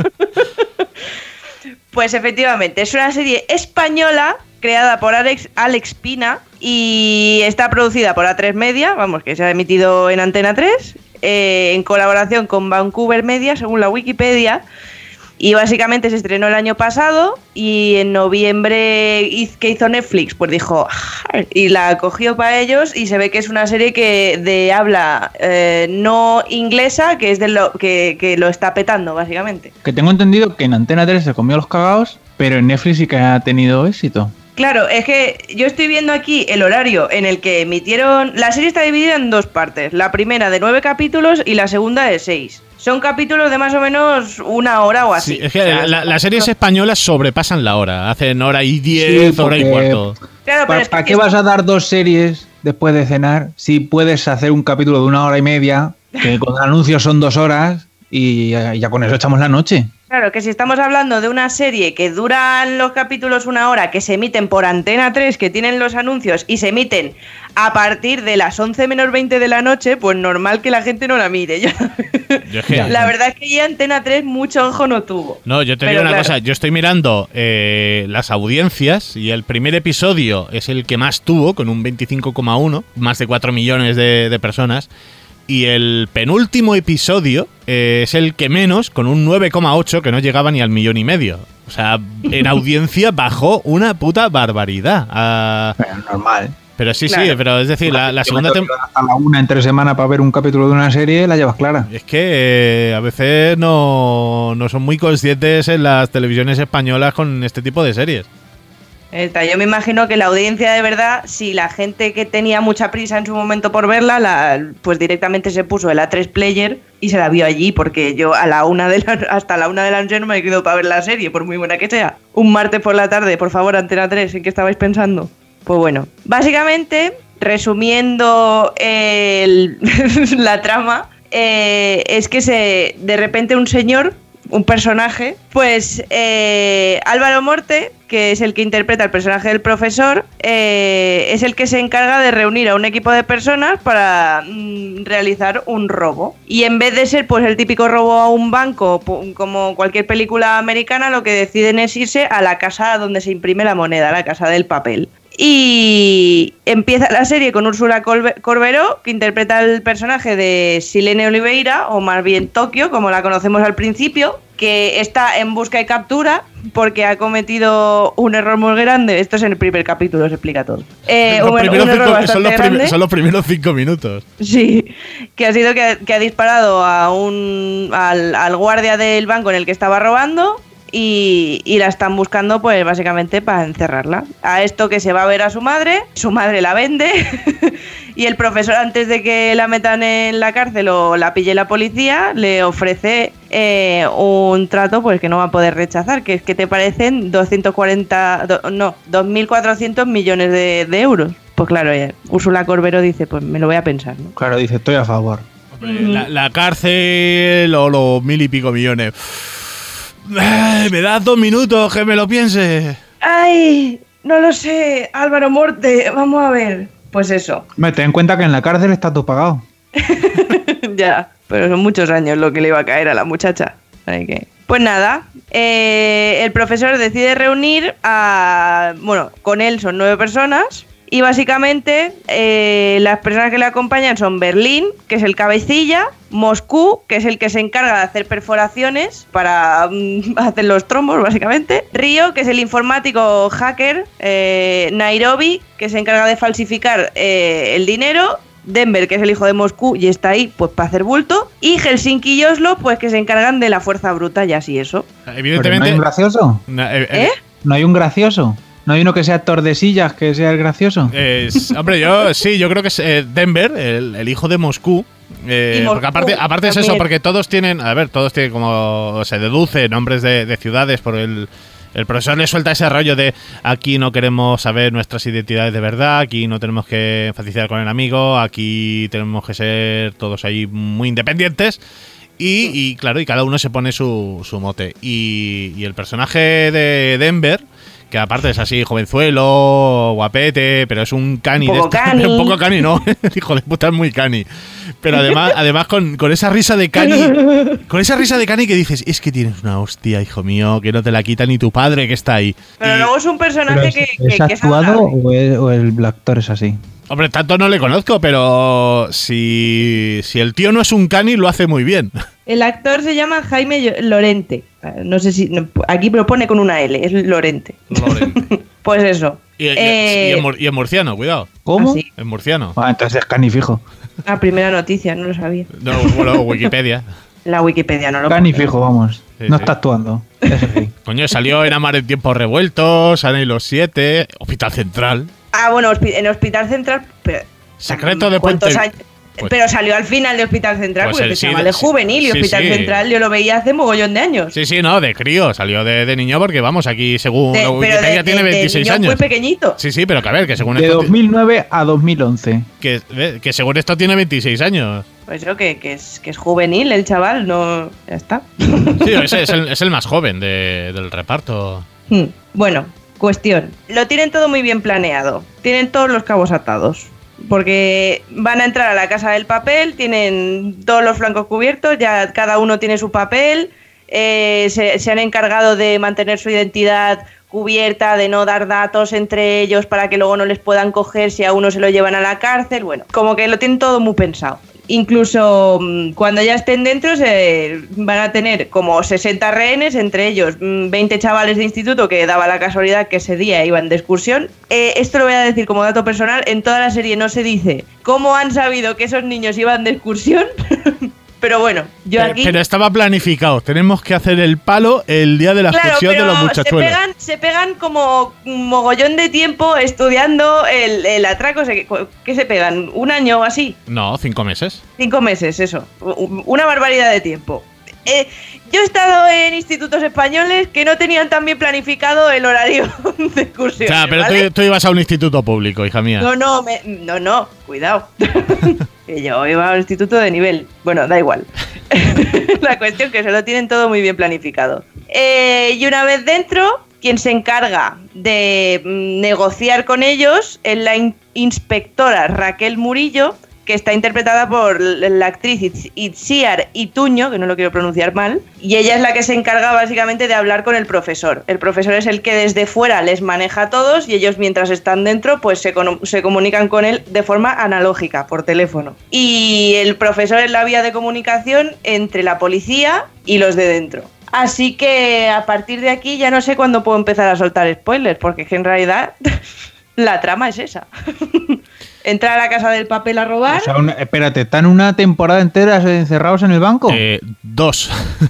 S3: Pues efectivamente, es una serie española creada por Alex Pina y está producida por A3 Media, vamos, que se ha emitido en Antena 3, en colaboración con Vancouver Media, según la Wikipedia. Y básicamente se estrenó el año pasado y en noviembre, ¿qué hizo Netflix? Pues dijo, y la cogió para ellos, y se ve que es una serie que de habla no inglesa, que es de lo que lo está petando, básicamente.
S1: Que tengo entendido que en Antena 3 se comió los cagados, pero en Netflix sí que ha tenido éxito.
S3: Claro, es que yo estoy viendo aquí el horario en el que emitieron... La serie está dividida en 2 partes. La primera de 9 capítulos y la segunda de 6. Son capítulos de más o menos 1 hora o así.
S2: Sí, es que las series españolas sobrepasan la hora. Hacen hora y 10, sí, hora y cuarto.
S3: Claro,
S1: ¿Para qué vas a dar 2 series después de cenar si puedes hacer un capítulo de 1 hora y media, que con anuncios son 2 horas, y ya con eso echamos la noche?
S3: Claro, que si estamos hablando de una serie que duran los capítulos 1 hora, que se emiten por Antena 3, que tienen los anuncios y se emiten a partir de las 11 menos 20 de la noche, pues normal que la gente no la mire. La verdad es que ya Antena 3 mucho ojo no tuvo.
S2: No, yo te digo una cosa, yo estoy mirando las audiencias y el primer episodio es el que más tuvo, con un 25,1, más de 4 millones de personas. Y el penúltimo episodio es el que menos, con un 9,8, que no llegaba ni al 1,5 millones. O sea, en audiencia bajó una puta barbaridad.
S1: Pero normal.
S2: Pero sí, claro. Sí, pero es decir, la segunda temporada...
S1: Hasta la 1 entre semana para ver un capítulo de una serie la llevas clara.
S2: Es que a veces no son muy conscientes en las televisiones españolas con este tipo de series.
S3: Yo me imagino que la audiencia de verdad, si la gente que tenía mucha prisa en su momento por verla, pues directamente se puso el A3 Player y se la vio allí, porque yo hasta la 1 de la noche no me he quedado para ver la serie, por muy buena que sea. Un martes por la tarde, por favor, Antena 3, ¿en qué estabais pensando? Pues bueno, básicamente, resumiendo la trama, es que de repente un personaje, pues Álvaro Morte, que es el que interpreta el personaje del profesor, es el que se encarga de reunir a un equipo de personas para realizar un robo. Y en vez de ser pues el típico robo a un banco, como cualquier película americana, lo que deciden es irse a la casa donde se imprime la moneda, la Casa del Papel. Y empieza la serie con Úrsula Corberó, que interpreta el personaje de Silene Oliveira, o más bien Tokio, como la conocemos al principio, que está en busca y captura porque ha cometido un error muy grande. Esto es en el primer capítulo, se explica todo.
S2: Son los primeros 5 minutos.
S3: Sí, que ha sido que ha disparado al guardia del banco en el que estaba robando. Y la están buscando pues básicamente para encerrarla. A esto que se va a ver a su madre la vende y el profesor, antes de que la metan en la cárcel o la pille la policía, le ofrece un trato pues que no va a poder rechazar, que es que te parecen 2.400 millones de euros. Pues claro, Úrsula Corberó dice, pues me lo voy a pensar, ¿no?
S1: Claro, dice, estoy a favor.
S2: Hombre, la cárcel o los 1.000 y pico millones. Me das 2 minutos que me lo piense.
S3: Ay, no lo sé, Álvaro Morte, vamos a ver. Pues eso.
S1: Ten en cuenta que en la cárcel está todo pagado.
S3: Ya, pero son muchos años lo que le iba a caer a la muchacha. Así que Pues nada, el profesor decide reunir con él son 9 personas y básicamente las personas que le acompañan son Berlín, que es el cabecilla, Moscú, que es el que se encarga de hacer perforaciones para hacer los trombos básicamente, Río, que es el informático hacker, Nairobi, que se encarga de falsificar el dinero, Denver, que es el hijo de Moscú y está ahí pues para hacer bulto, y Helsinki y Oslo, pues que se encargan de la fuerza bruta y así eso.
S2: Evidentemente.
S1: ¿No hay un gracioso? ¿No hay un gracioso? ¿No hay uno que sea Tordesillas, que sea el gracioso?
S2: Hombre, yo creo que es Denver, el hijo de Moscú. Porque aparte es eso, porque todos tienen como se deduce nombres de ciudades por el profesor le suelta ese rollo de aquí no queremos saber nuestras identidades de verdad, aquí no tenemos que enfatizar con el amigo, aquí tenemos que ser todos ahí muy independientes. Y claro, y cada uno se pone su mote. Y el personaje de Denver, que aparte es así, jovenzuelo, guapete, pero es un cani.
S3: Un
S2: poco cani, no. Hijo de puta, es muy cani. Pero además con esa risa de cani. Con esa risa de cani que dices, es que tienes una hostia, hijo mío, que no te la quita ni tu padre que está ahí.
S3: Pero luego es un personaje que
S1: ¿Es actuado o el actor es así?
S2: Hombre, tanto no le conozco, pero si el tío no es un cani, lo hace muy bien.
S3: El actor se llama Jaime Lorente. No sé si... aquí propone con una L, es Lorente. Pues eso.
S2: Y es murciano, cuidado.
S1: ¿Cómo?
S3: ¿Ah, sí?
S2: Es murciano.
S1: Entonces es cani fijo.
S3: Primera noticia, no lo sabía.
S2: No, bueno, Wikipedia.
S3: La Wikipedia no lo
S1: Cani fijo, vamos.
S2: Sí,
S1: no
S2: sí.
S1: está actuando. Eso sí.
S2: Coño, salió en Amar en tiempos revueltos, Ana y los 7, Hospital Central.
S3: Bueno, en Hospital Central... Pero,
S2: Secreto de
S3: ¿cuántos
S2: Puente...
S3: años? Pero salió al final de Hospital Central,
S2: Pues
S3: porque
S2: sí,
S3: chaval es juvenil y
S2: sí,
S3: Hospital
S2: sí.
S3: Central yo lo veía hace mogollón de años.
S2: Sí, no, de crío, salió de niño porque vamos, aquí según la Wikipedia tiene 26 años.
S3: Muy pequeñito.
S2: Sí, pero que a ver, que según
S1: De
S2: esto
S1: 2009 a 2011.
S2: que según esto tiene 26 años.
S3: Pues yo que es juvenil el chaval, no... Ya está.
S2: Sí, es el más joven del reparto.
S3: Bueno, cuestión. Lo tienen todo muy bien planeado. Tienen todos los cabos atados. Porque van a entrar a la Casa del Papel, tienen todos los flancos cubiertos, ya cada uno tiene su papel, se han encargado de mantener su identidad cubierta, de no dar datos entre ellos para que luego no les puedan coger si a uno se lo llevan a la cárcel. Bueno, como que lo tienen todo muy pensado. Incluso cuando ya estén dentro van a tener como 60 rehenes, entre ellos 20 chavales de instituto, que daba la casualidad que ese día iban de excursión. Esto lo voy a decir como dato personal, en toda la serie no se dice cómo han sabido que esos niños iban de excursión. Pero bueno,
S2: Pero estaba planificado. Tenemos que hacer el palo el día de la excursión de los muchachuelos.
S3: Se pegan como un mogollón de tiempo estudiando el atraco. ¿Qué se pegan? ¿Un año o así?
S2: No, 5 meses.
S3: 5 meses, eso. Una barbaridad de tiempo. Yo he estado en institutos españoles que no tenían tan bien planificado el horario de excursión.
S2: Claro, pero
S3: ¿vale?
S2: tú ibas a un instituto público, hija mía.
S3: No, cuidado. Que yo iba a un instituto de nivel. Bueno, da igual. La cuestión es que se lo tienen todo muy bien planificado. Y una vez dentro, quien se encarga de negociar con ellos es la inspectora Raquel Murillo, que está interpretada por la actriz Itziar Ituño, que no lo quiero pronunciar mal, y ella es la que se encarga básicamente de hablar con el profesor. El profesor es el que desde fuera les maneja a todos y ellos mientras están dentro pues se comunican con él de forma analógica, por teléfono. Y el profesor es la vía de comunicación entre la policía y los de dentro. Así que a partir de aquí ya no sé cuándo puedo empezar a soltar spoilers, porque es que en realidad la trama es esa. Entrar a la Casa del Papel a robar.
S1: O sea, espérate, ¿están una temporada entera encerrados en el banco?
S2: 2.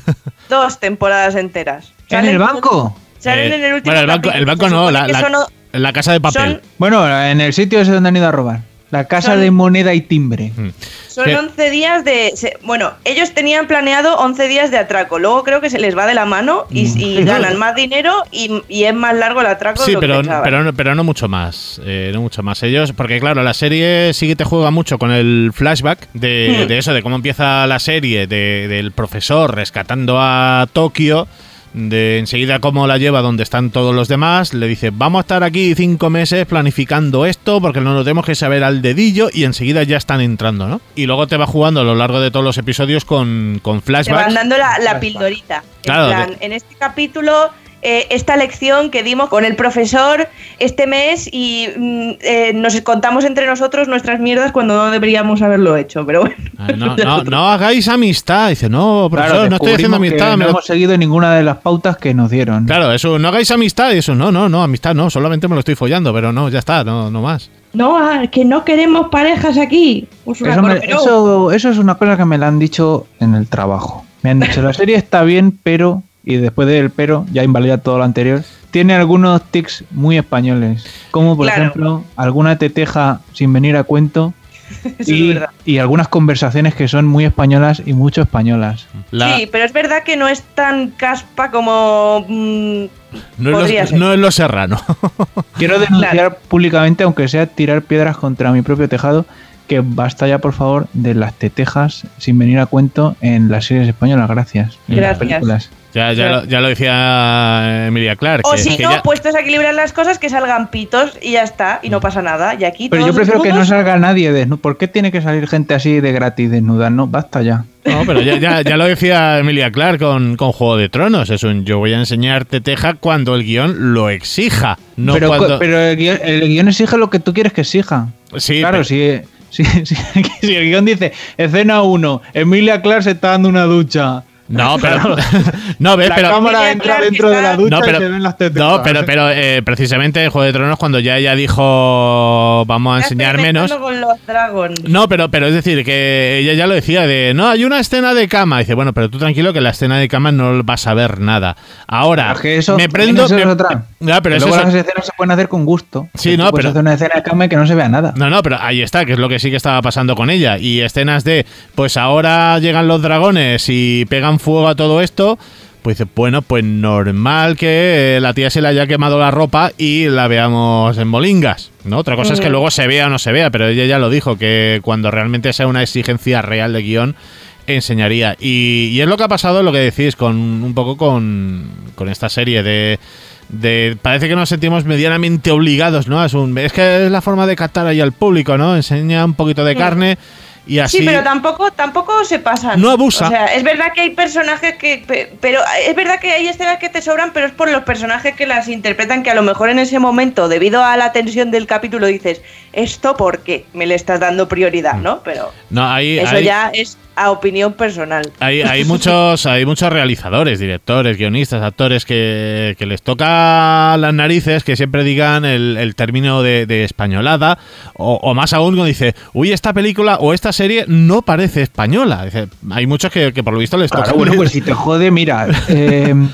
S3: 2 temporadas enteras.
S1: ¿En el banco?
S3: Salen en el último
S2: bueno, el banco no, la Casa de Papel.
S1: Bueno, en el sitio ese donde han ido a robar. La Casa de Moneda y Timbre.
S3: Son 11 días de... Bueno, ellos tenían planeado 11 días de atraco. Luego creo que se les va de la mano y ganan más dinero y es más largo el atraco.
S2: Sí,
S3: de lo que pensaban.
S2: pero no mucho más. No mucho más. Ellos, porque claro, la serie sí que te juega mucho con el flashback de eso, de cómo empieza la serie, del profesor rescatando a Tokio, de enseguida cómo la lleva donde están todos los demás, le dice, vamos a estar aquí 5 meses planificando esto porque no lo tenemos que saber al dedillo, y enseguida ya están entrando, ¿no? Y luego te va jugando a lo largo de todos los episodios con flashbacks. Te
S3: van dando la pildorita.
S2: Claro,
S3: en plan, en este capítulo... esta lección que dimos con el profesor este mes y nos contamos entre nosotros nuestras mierdas cuando no deberíamos haberlo hecho, pero bueno.
S2: No hagáis amistad. Dice, no, profesor,
S1: claro,
S2: no estoy haciendo amistad.
S1: No hemos seguido ninguna de las pautas que nos dieron.
S2: Claro, eso, no hagáis amistad. Y eso, no, amistad no, solamente me lo estoy follando, pero no, ya está, no más.
S3: No, que no queremos parejas aquí.
S1: Eso es una cosa que me la han dicho en el trabajo. Me han dicho, la serie está bien, pero... Y después del pero, ya invalida todo lo anterior, tiene algunos tics muy españoles. Como, por ejemplo, alguna teteja sin venir a cuento y algunas conversaciones que son muy españolas y mucho españolas.
S3: Sí, pero es verdad que no es tan caspa como podría ser.
S2: No es Lo Serrano.
S1: Quiero denunciar públicamente, aunque sea tirar piedras contra mi propio tejado, que basta ya, por favor, de las tetejas sin venir a cuento en las series españolas. Gracias. En las películas.
S2: Ya lo decía Emilia Clarke.
S3: O si no, puestos a equilibrar las cosas, que salgan pitos y ya está, y no pasa nada. Y aquí
S1: pero yo prefiero que no salga nadie desnudo. ¿Por qué tiene que salir gente así de gratis desnuda? No, basta ya.
S2: No, pero ya lo decía Emilia Clarke con Juego de Tronos. Yo voy a enseñarte teja cuando el guión lo exija. No
S1: pero el guión exige lo que tú quieres que exija.
S2: Sí,
S1: claro, si el guión dice, escena 1, Emilia Clarke se está dando una ducha.
S2: No, pero la
S1: cámara entra dentro de la ducha y se ven las tetas.
S2: No, pero precisamente en Juego de Tronos, cuando ya ella dijo vamos a enseñar menos.
S3: Con los dragons.
S2: No, pero es decir, que ella ya lo decía de no, hay una escena de cama. Dice, bueno, pero tú tranquilo que la escena de cama no vas a ver nada. Ahora,
S1: es que eso,
S2: me prendo.
S1: Eso es otra.
S2: Ya, pero
S1: luego las escenas se pueden hacer con gusto.
S2: Sí, no, pero
S1: hacer una escena de cama y que no se vea nada.
S2: No, pero ahí está, que es lo que sí que estaba pasando con ella. Y escenas de, pues ahora llegan los dragones y pegan fuego a todo esto, pues dice, bueno, pues normal que la tía se le haya quemado la ropa y la veamos en bolingas, ¿no? Otra cosa es que luego se vea o no se vea, pero ella ya lo dijo, que cuando realmente sea una exigencia real de guión, enseñaría. Y es lo que ha pasado, lo que decís, un poco con esta serie de parece que nos sentimos medianamente obligados, ¿no? Es que es la forma de captar ahí al público, ¿no? Enseña un poquito de carne. Y así,
S3: sí, pero tampoco se pasan.
S2: No abusa.
S3: O sea, es verdad que hay personajes pero es verdad que hay escenas que te sobran, pero es por los personajes que las interpretan, que a lo mejor en ese momento, debido a la tensión del capítulo, dices, ¿esto por qué me le estás dando prioridad, no? Pero eso ya es a opinión personal.
S2: Hay muchos realizadores, directores, guionistas, actores que les toca las narices que siempre digan el término de españolada, o más aún cuando dice, uy, esta película o esta serie no parece española. Dice, hay muchos que por lo visto les toca.
S1: Bueno, pues si te jode, mira, el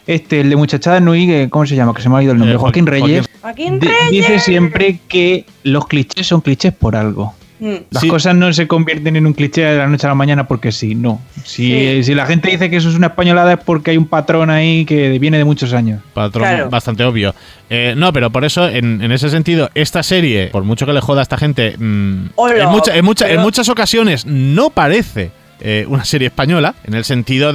S1: de Muchachada Nui, ¿cómo se llama? Que se me ha ido el nombre. Joaquín Reyes. Dice siempre que los clichés son clichés por algo. Las cosas no se convierten en un cliché de la noche a la mañana porque sí, no. Si la gente dice que eso es una españolada es porque hay un patrón ahí que viene de muchos años.
S2: Patrón bastante obvio. No, pero por eso, en ese sentido, esta serie, por mucho que le joda a esta gente, en muchas ocasiones no parece una serie española, en el sentido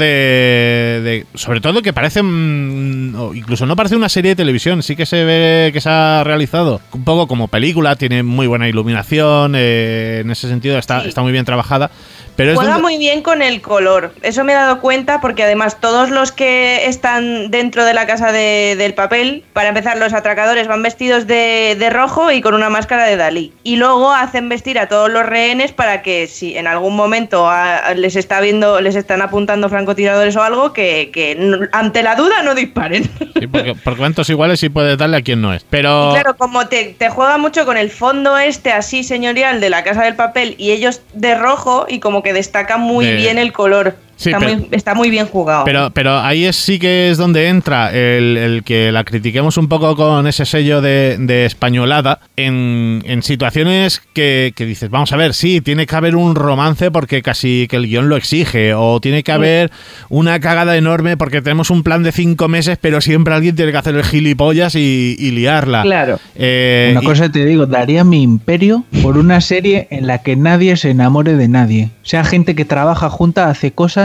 S2: de sobre todo que parece, incluso no parece una serie de televisión, sí que se ve que se ha realizado un poco como película, tiene muy buena iluminación, en ese sentido está muy bien trabajada. Pero
S3: juega muy bien con el color, eso me he dado cuenta, porque además todos los que están dentro de la Casa del Papel, para empezar, los atracadores van vestidos de rojo y con una máscara de Dalí, y luego hacen vestir a todos los rehenes para que si en algún momento les están apuntando francotiradores o algo, que ante la duda no disparen.
S2: Sí, porque por cuentos iguales sí puedes darle a quien no es. Pero
S3: y claro, como te juega mucho con el fondo así señorial de la Casa del Papel y ellos de rojo, y como que destaca muy bien el color. Sí, está muy bien jugado.
S2: Pero ahí sí que es donde entra el que la critiquemos un poco con ese sello de españolada en situaciones que dices, vamos a ver, sí, tiene que haber un romance porque casi que el guión lo exige, o tiene que haber una cagada enorme porque tenemos un plan de 5 meses, pero siempre alguien tiene que hacer el gilipollas y liarla.
S3: Claro.
S1: Una cosa te digo, daría mi imperio por una serie en la que nadie se enamore de nadie. O sea, gente que trabaja junta, hace cosas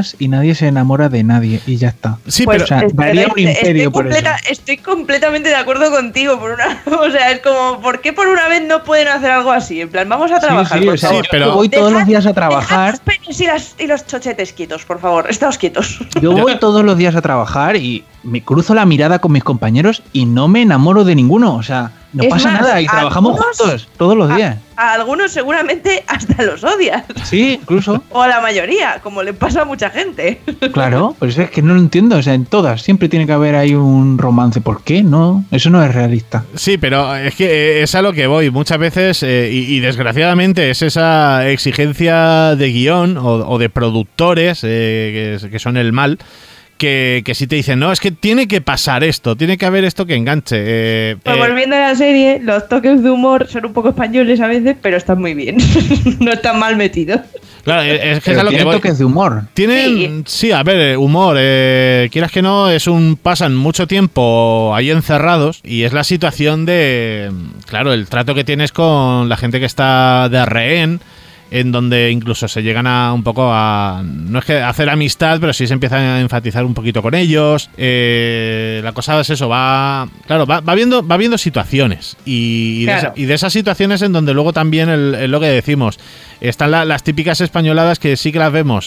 S1: días y nadie se enamora de nadie y ya está.
S2: Sí,
S3: Pues,
S2: pero...
S1: O sea, daría un imperio por eso.
S3: Estoy completamente de acuerdo contigo. O sea, es como, ¿por qué por una vez no pueden hacer algo así? En plan, vamos a trabajar,
S1: Sí,
S3: por
S1: o sea,
S3: favor.
S1: yo
S2: pero-
S1: voy todos los
S3: Dejad-
S1: días a trabajar.
S3: dejad los penes y los chochetes quietos, por favor. Estáos quietos.
S1: Yo voy todos los días a trabajar y me cruzo la mirada con mis compañeros y no me enamoro de ninguno. O sea, no
S3: Es
S1: pasa
S3: más,
S1: nada y trabajamos
S3: algunos-
S1: juntos todos los días.
S3: A algunos seguramente hasta los odias.
S1: Sí, incluso.
S3: O a la mayoría, como le pasa a mucha gente.
S1: Claro, pues es que no lo entiendo. O sea, en todas siempre tiene que haber ahí un romance. ¿Por qué? No, eso no es realista.
S2: Sí, pero es que es a lo que voy. Muchas veces, y desgraciadamente, es esa exigencia de guión o de productores que son el mal. Que sí te dicen, no, es que tiene que pasar esto, tiene que haber esto que enganche.
S3: Pues volviendo a la serie, los toques de humor son un poco españoles a veces, pero están muy bien. No están mal metidos.
S2: Claro, es que es
S1: Pero
S2: a lo que
S1: tiene
S2: voy.
S1: toques de humor.
S2: Tienen, sí, a ver, humor, quieras que no, pasan mucho tiempo ahí encerrados y es la situación de, claro, el trato que tienes con la gente que está de rehén, en donde incluso se llegan a un poco a, no es que hacer amistad, pero sí se empiezan a enfatizar un poquito con ellos. La cosa es eso, va viendo situaciones y
S3: Claro.
S2: de esas situaciones en donde luego también es lo que decimos. Están las típicas españoladas que sí que las vemos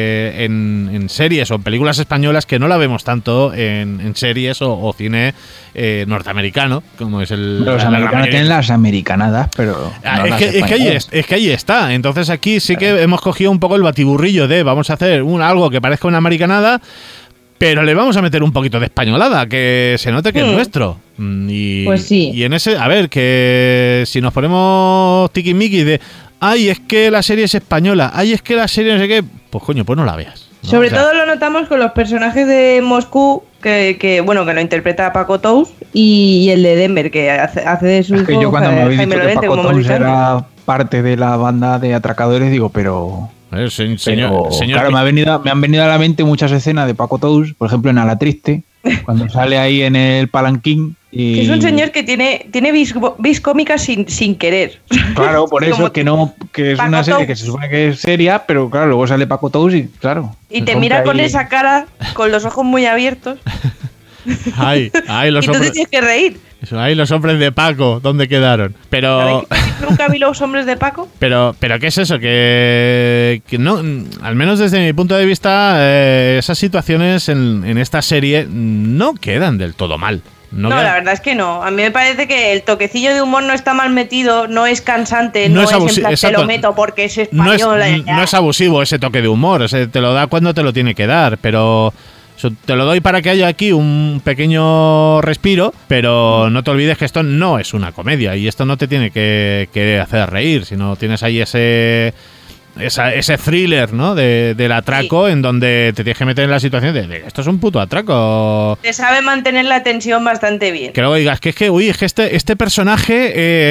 S2: en series o películas españolas, que no la vemos tanto en series o cine norteamericano, como es el...
S1: Los
S2: la gran
S1: americanos
S2: mayoría.
S1: tienen las americanadas, pero.
S2: Ah,
S1: no
S2: es,
S1: las
S2: que
S1: españolas.
S2: es que ahí está. Entonces aquí sí que hemos cogido un poco el batiburrillo de vamos a hacer algo que parezca una americanada, pero le vamos a meter un poquito de españolada, que se note que es nuestro.
S3: Pues sí.
S2: Y en ese, a ver, que si nos ponemos tiquismiquis de ay, es que la serie es española, ay, es que la serie no sé qué, pues coño, pues no la veas. ¿no?
S3: Sobre
S2: O sea,
S3: todo lo notamos con los personajes de Moscú, que lo interpreta Paco Tous, y el de Denver, que hace de su
S1: Es que
S3: hijo
S1: yo cuando me habéis
S3: Jaime
S1: dicho que
S3: Lorente,
S1: Paco
S3: como hemos
S1: Tous
S3: dicho antes.
S1: era parte de la banda de atracadores, digo, pero
S2: señor,
S1: claro, me han venido a la mente muchas escenas de Paco Tous, por ejemplo en A la Triste, cuando sale ahí en el palanquín y...
S3: Que es un señor que tiene vis cómica sin querer.
S1: Claro, por eso
S3: Como
S1: que es
S3: Paco
S1: una serie
S3: Tous.
S1: que se supone que es seria, pero claro, luego sale Paco Tous y claro.
S3: Y
S1: se
S3: te
S1: rompe
S3: mira con
S1: ahí.
S3: esa cara, con los ojos muy abiertos,
S2: ay, los
S3: y tú te
S2: hombres,
S3: tienes que reír.
S2: eso, ay, los hombres de Paco, ¿dónde quedaron? Pero...
S3: ¿Sabéis que nunca vi los hombres de Paco?
S2: Pero ¿qué es eso? Que no, al menos desde mi punto de vista, esas situaciones en esta serie no quedan del todo mal.
S3: No,
S2: quedan-
S3: la verdad es que no. A mí me parece que el toquecillo de humor no está mal metido, no es cansante,
S2: No
S3: no,
S2: es
S3: es en
S2: abusi-
S3: plan, te
S2: exacto.
S3: lo meto porque es
S2: no
S3: español.
S2: no es abusivo ese toque de humor, te lo da cuando te lo tiene que dar, pero eso te lo doy para que haya aquí un pequeño respiro, pero no te olvides que esto no es una comedia y esto no te tiene que hacer reír, sino tienes ahí ese thriller, ¿no? Del atraco, en donde te tienes que meter en la situación de esto es un puto atraco.
S3: Te sabe mantener la tensión bastante bien.
S2: Que luego digas que este personaje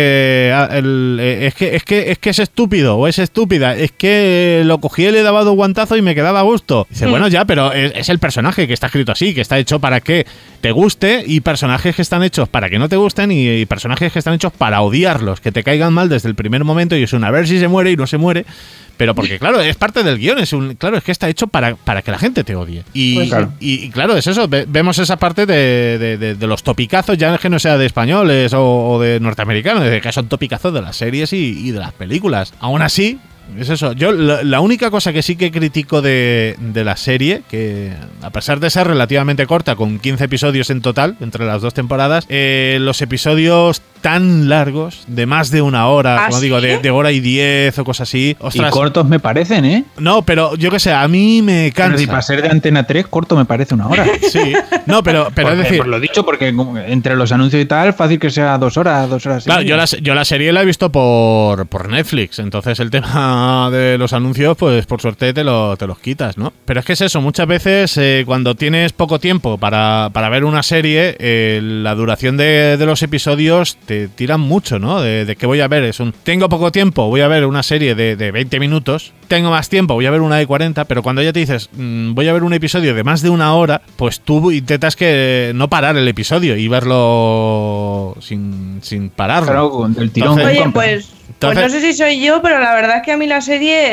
S2: es que es estúpido o es estúpida, es que lo cogí y le he dado un guantazo y me quedaba a gusto. Dice, bueno, ya, pero es el personaje que está escrito así, que está hecho para que te guste, y personajes que están hechos para que no te gusten, y personajes que están hechos para odiarlos, que te caigan mal desde el primer momento, y es a ver si se muere y no se muere. Pero porque, claro, es parte del guión. Claro, es que está hecho para que la gente te odie. Y,
S3: Pues
S1: claro.
S2: y claro, es eso. Vemos esa parte de los topicazos, ya que no sea de españoles o de norteamericanos, de que son topicazos de las series y de las películas. Aún así, es eso. Yo la única cosa que sí que critico de la serie, que a pesar de ser relativamente corta, con 15 episodios en total, entre las dos temporadas, los episodios tan largos, de más de una hora,
S3: ¿Ah,
S2: como
S3: sí?
S2: digo, de hora y 10 o cosas así.
S1: Y
S2: Ostras,
S1: cortos me parecen, ¿eh?
S2: no, pero yo qué sé, a mí me
S1: Pero si para
S2: cansa.
S1: ser de Antena 3, corto me parece una hora.
S2: Sí, no, pero es decir,
S1: Por lo dicho, porque entre los anuncios y tal, fácil que sea 2 horas, 2 horas. y
S2: claro,
S1: media.
S2: yo la serie la he visto por Netflix, entonces el tema de los anuncios, pues por suerte te los quitas, ¿no? Pero es que es eso, muchas veces cuando tienes poco tiempo para ver una serie, la duración de los episodios te tiran mucho, ¿no? De qué voy a ver, tengo poco tiempo, voy a ver una serie de 20 minutos, tengo más tiempo, voy a ver una de 40, pero cuando ya te dices, voy a ver un episodio de más de una hora, pues tú intentas que no parar el episodio y verlo sin pararlo.
S1: Claro, del tirón.
S2: Entonces-
S3: Oye,
S1: compra.
S3: pues
S2: Entonces-
S3: no sé si soy yo, pero la verdad es que a mí la serie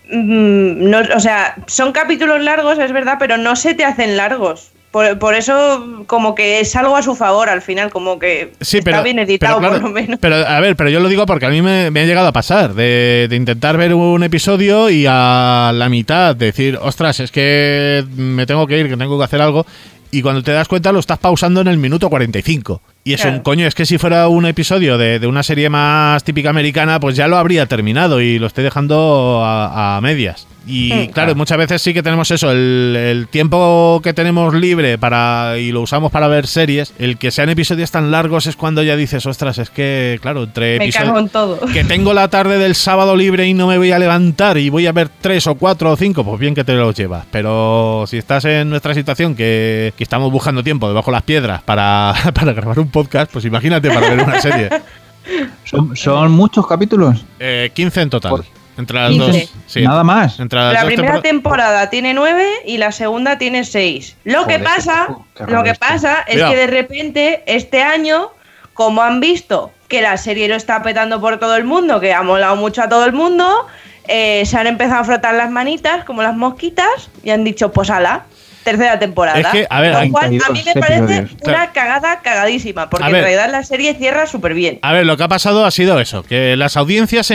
S3: no, o sea, son capítulos largos, es verdad, pero no se te hacen largos. Por eso como que es algo a su favor al final, como que
S2: sí,
S3: está bien editado,
S2: claro,
S3: por lo menos.
S2: Pero a ver, pero yo lo digo porque a mí me ha llegado a pasar de intentar ver un episodio y a la mitad decir, ostras, es que me tengo que ir, que tengo que hacer algo, y cuando te das cuenta lo estás pausando en el minuto 45. Y es un coño, es que si fuera un episodio de una serie más típica americana, pues ya lo habría terminado y lo estoy dejando a medias. Y claro, muchas veces sí que tenemos eso, el tiempo que tenemos libre y lo usamos para ver series, el que sean episodios tan largos es cuando ya dices, ostras, es que, claro, entre episodios...
S3: Me cago en todo.
S2: Que tengo la tarde del sábado libre y no me voy a levantar y voy a ver 3 o 4 o 5, pues bien que te los llevas. Pero si estás en nuestra situación, que estamos buscando tiempo debajo de las piedras para grabar un podcast, pues imagínate para ver una serie.
S1: ¿Son muchos capítulos?
S2: 15 en total. Entre las
S3: 15.
S2: dos. Sí.
S1: Nada más.
S2: Entre las
S3: La
S2: dos
S3: primera temporada tiene 9 y la segunda tiene 6. Lo que pasa es que de repente este año, como han visto que la serie lo está petando por todo el mundo, que ha molado mucho a todo el mundo, se han empezado a frotar las manitas como las mosquitas y han dicho, pues ala, tercera temporada.
S2: Es que, a ver,
S3: lo cual a mí me parece
S1: episodios.
S3: una cagada cagadísima, porque
S2: A
S3: en
S2: ver.
S3: realidad la serie cierra súper bien.
S2: A ver, lo que ha pasado ha sido eso, que las audiencias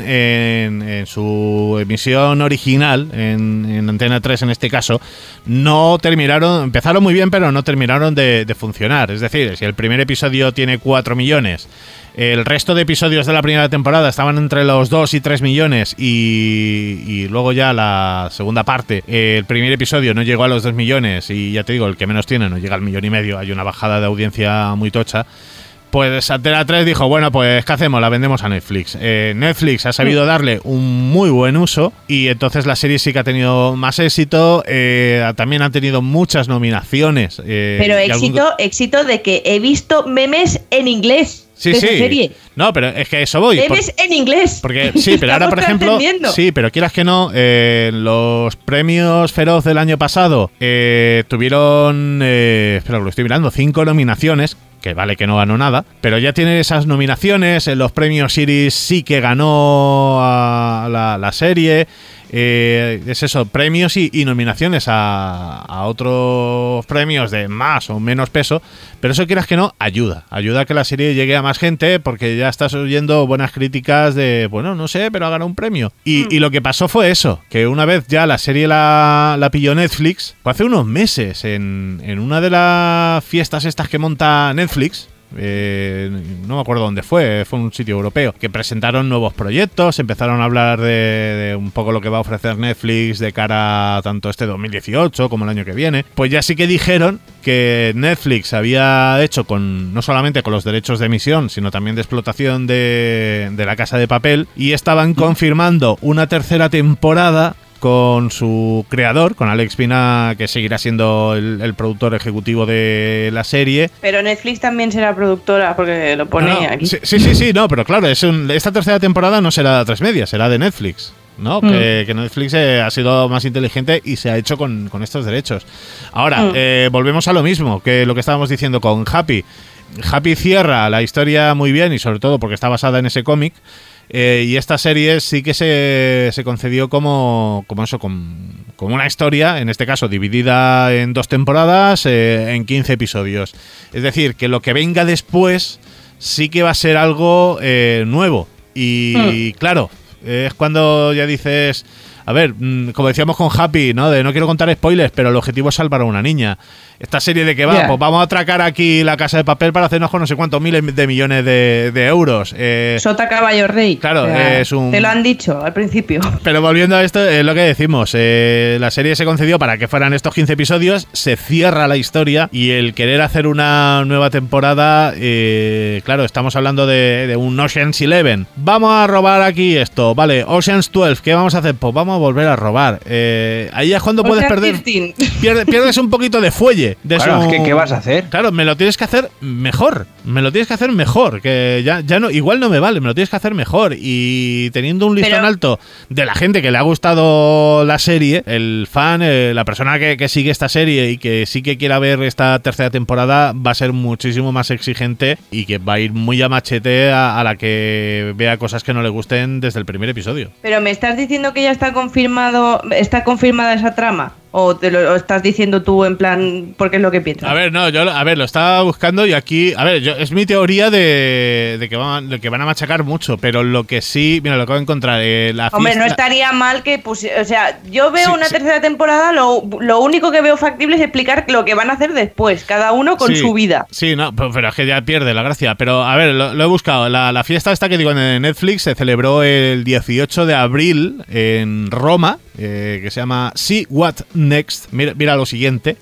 S2: en su emisión original, en Antena 3 en este caso, empezaron muy bien, pero no terminaron de funcionar. Es decir, si el primer episodio tiene 4 millones, el resto de episodios de la primera temporada estaban entre los 2 y 3 millones y luego ya la segunda parte, el primer episodio no llegó a los 2 millones y ya te digo, el que menos tiene no llega al 1,5 millones, hay una bajada de audiencia muy tocha. Pues Antena 3 dijo, bueno, pues ¿qué hacemos? La vendemos a Netflix. Netflix ha sabido darle un muy buen uso y entonces la serie sí que ha tenido más éxito, también han tenido muchas nominaciones.
S3: Pero éxito de que he visto memes en inglés.
S2: Sí,
S3: de
S2: sí.
S3: esa serie.
S2: No, pero es que eso voy.
S3: Memes en inglés.
S2: Porque sí, pero ahora, por ejemplo,
S3: entendiendo.
S2: sí, pero quieras que no, los premios Feroz del año pasado tuvieron, espera, lo estoy mirando, 5 nominaciones, que vale que no ganó nada, pero ya tiene esas nominaciones. En los premios Iris sí que ganó a la serie. Es eso, premios y nominaciones a otros premios de más o menos peso, pero eso quieras que no, ayuda a que la serie llegue a más gente, porque ya estás oyendo buenas críticas de, bueno, no sé, pero ha ganado un premio. Y lo que pasó fue eso, que una vez ya la serie la pilló Netflix, fue hace unos meses, en una de las fiestas estas que monta Netflix. No me acuerdo dónde fue un sitio europeo, que presentaron nuevos proyectos, empezaron a hablar de un poco lo que va a ofrecer Netflix de cara a tanto este 2018 como el año que viene. Pues ya sí que dijeron que Netflix había hecho no solamente con los derechos de emisión, sino también de explotación de La Casa de Papel, y estaban confirmando una tercera temporada con su creador, con Alex Pina, que seguirá siendo el productor ejecutivo de la serie.
S3: Pero Netflix también será productora, porque lo pone aquí.
S2: Sí, no, pero claro, esta tercera temporada no será de 3 Media, será de Netflix, ¿no? Que Netflix ha sido más inteligente y se ha hecho con estos derechos. Ahora, volvemos a lo mismo, que lo que estábamos diciendo con Happy. Happy cierra la historia muy bien, y sobre todo porque está basada en ese cómic. Y esta serie sí que se concedió como una historia, en este caso dividida en 2 temporadas, en 15 episodios. Es decir, que lo que venga después sí que va a ser algo nuevo. Y claro, es cuando ya dices, a ver, como decíamos con Happy, ¿no? De no quiero contar spoilers, pero el objetivo es salvar a una niña. Esta serie de que va, pues vamos a atracar aquí La Casa de Papel para hacernos con no sé cuántos miles de millones de euros.
S3: Sota caballo rey.
S2: Claro,
S3: o sea,
S2: es un...
S3: Te lo han dicho al principio.
S2: Pero volviendo a esto, es lo que decimos. La serie se concedió para que fueran estos 15 episodios, se cierra la historia, y el querer hacer una nueva temporada, claro, estamos hablando de un Ocean's 11. Vamos a robar aquí esto, vale, Ocean's 12, ¿qué vamos a hacer? Pues vamos a volver a robar. Ahí es cuando puedes perder... Pierdes un poquito de fuelle.
S1: Claro, es que ¿qué vas a hacer?
S2: Claro, me lo tienes que hacer mejor. Que ya no, igual no me vale, me lo tienes que hacer mejor. Y teniendo un listón alto de la gente que le ha gustado la serie, el fan, la persona que sigue esta serie y que sí que quiera ver esta tercera temporada, va a ser muchísimo más exigente y que va a ir muy a machete a la que vea cosas que no le gusten desde el primer episodio.
S3: Pero me estás diciendo que ya está confirmado está confirmada esa trama? ¿O te lo estás diciendo tú en plan porque es lo que piensas?
S2: A ver, no, lo estaba buscando y aquí, es mi teoría de que van a machacar mucho, pero lo que sí, mira, lo acabo de encontrar.
S3: Hombre, no estaría mal que o sea, yo veo una tercera temporada, lo único que veo factible es explicar lo que van a hacer después, cada uno con su vida.
S2: Sí, no, pero es que ya pierde la gracia. Pero, a ver, lo he buscado. La fiesta esta que digo en Netflix se celebró el 18 de abril en Roma, que se llama See What Next. Mira lo siguiente.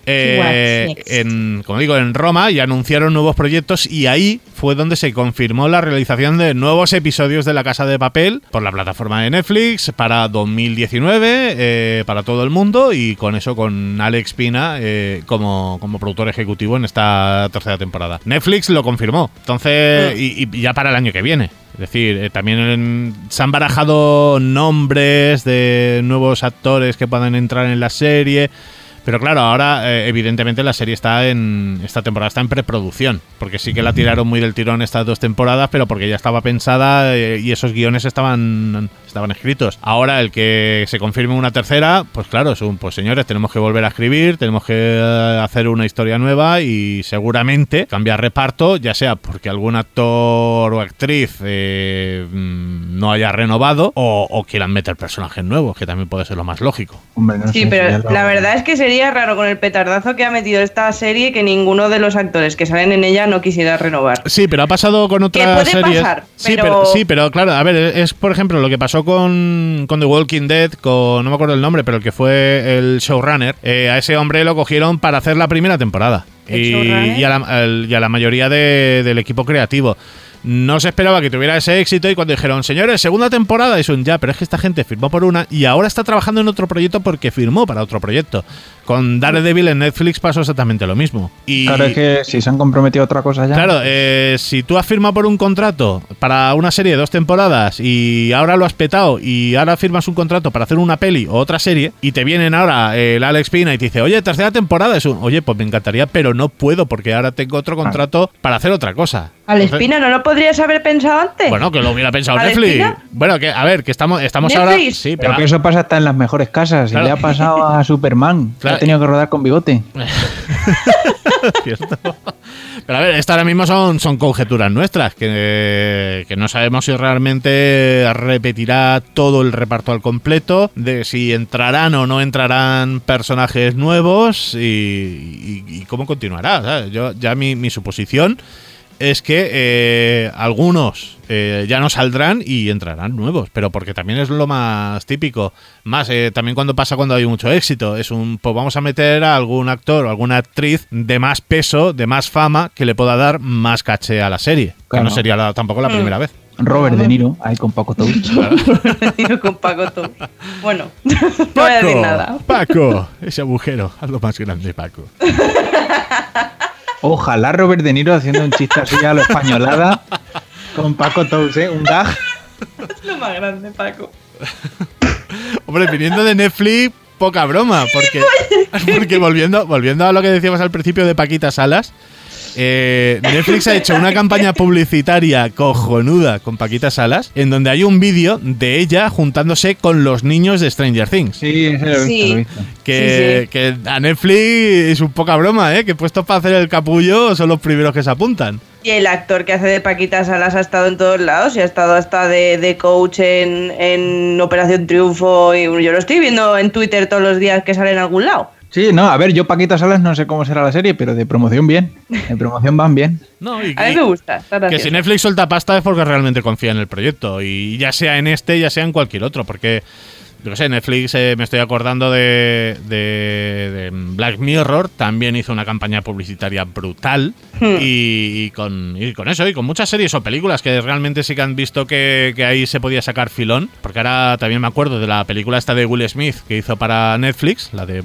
S2: Como digo, en Roma, y anunciaron nuevos proyectos y ahí fue donde se confirmó la realización de nuevos episodios de La Casa de Papel por la plataforma de Netflix para 2019, para todo el mundo, y con eso con Alex Pina como productor ejecutivo en esta tercera temporada. Netflix lo confirmó, entonces, y ya para el año que viene. Es decir, también se han barajado nombres de nuevos actores que puedan entrar en la serie. Pero claro, ahora evidentemente la serie esta temporada está en preproducción, porque sí que la tiraron muy del tirón estas 2 temporadas, pero porque ya estaba pensada y esos guiones estaban escritos. Ahora el que se confirme una tercera, pues claro, pues señores, tenemos que volver a escribir, tenemos que hacer una historia nueva y seguramente cambiar reparto, ya sea porque algún actor o actriz no haya renovado o quieran meter personajes nuevos, que también puede ser lo más lógico.
S3: Hombre, no sé, pero la verdad es que sería raro con el petardazo que ha metido esta serie que ninguno de los actores que salen en ella no quisiera renovar.
S2: Sí, pero ha pasado con otras series.
S3: Puede pasar,
S2: pero claro, a ver, es por ejemplo lo que pasó con The Walking Dead, no me acuerdo el nombre, pero el que fue el showrunner, a ese hombre lo cogieron para hacer la primera temporada. Y a la mayoría del equipo creativo. No se esperaba que tuviera ese éxito y cuando dijeron, señores, segunda temporada, eso ya, pero es que esta gente firmó por una y ahora está trabajando en otro proyecto porque firmó para otro proyecto. Con Daredevil en Netflix pasó exactamente lo mismo. Y
S1: claro, es que si se han comprometido a otra cosa ya...
S2: Claro, si tú has firmado por un contrato para una serie de 2 temporadas y ahora lo has petado y ahora firmas un contrato para hacer una peli o otra serie y te vienen ahora el Alex Pina y te dice, oye, tercera temporada, oye, pues me encantaría, pero no puedo porque ahora tengo otro contrato para hacer otra cosa.
S3: Alex Pina, ¿no lo podrías haber pensado antes?
S2: Bueno, que lo hubiera pensado Netflix. Bueno, que a ver, que estamos ahora... Sí,
S1: pero que eso pasa hasta en las mejores casas. Claro. Y le ha pasado a Superman. Claro. Ha tenido que rodar con bigote.
S2: Cierto. Pero a ver, esto ahora mismo son conjeturas nuestras, que no sabemos si realmente repetirá todo el reparto al completo, de si entrarán o no entrarán personajes nuevos y cómo continuará. ¿Sabes? Mi suposición es que algunos ya no saldrán y entrarán nuevos, pero porque también es lo más típico. Más también cuando hay mucho éxito, pues vamos a meter a algún actor o alguna actriz de más peso, de más fama, que le pueda dar más caché a la serie. Claro. Que no sería tampoco la primera vez.
S1: Robert De Niro, ahí con Paco Tous.
S3: Robert De Niro con Paco Tous. Bueno, no voy a decir nada.
S2: Paco, ese agujero, hazlo más grande, Paco.
S1: Ojalá Robert De Niro haciendo un chiste así a lo españolada con Paco Tous, un gag.
S3: Es lo más grande, Paco.
S2: Hombre, viniendo de Netflix, poca broma, porque volviendo a lo que decíamos al principio de Paquita Salas, Netflix ha hecho una campaña publicitaria cojonuda con Paquita Salas, en donde hay un vídeo de ella juntándose con los niños de Stranger Things.
S1: Sí, ese lo he visto.
S2: Que a Netflix es un poca broma, que puestos para hacer el capullo son los primeros que se apuntan.
S3: Y el actor que hace de Paquita Salas ha estado en todos lados y ha estado hasta de coach en Operación Triunfo, y yo lo estoy viendo en Twitter todos los días que sale en algún lado.
S1: Sí, no, a ver, yo Paquita Salas no sé cómo será la serie, pero de promoción bien. De promoción van bien.
S2: No,
S3: a mí me gusta.
S2: Que si Netflix suelta pasta es porque realmente confía en el proyecto. Y ya sea en ya sea en cualquier otro. Porque, yo no sé, Netflix, me estoy acordando de Black Mirror, también hizo una campaña publicitaria brutal. Y con eso, y con muchas series o películas que realmente sí que han visto que ahí se podía sacar filón. Porque ahora también me acuerdo de la película esta de Will Smith que hizo para Netflix, la de Bright.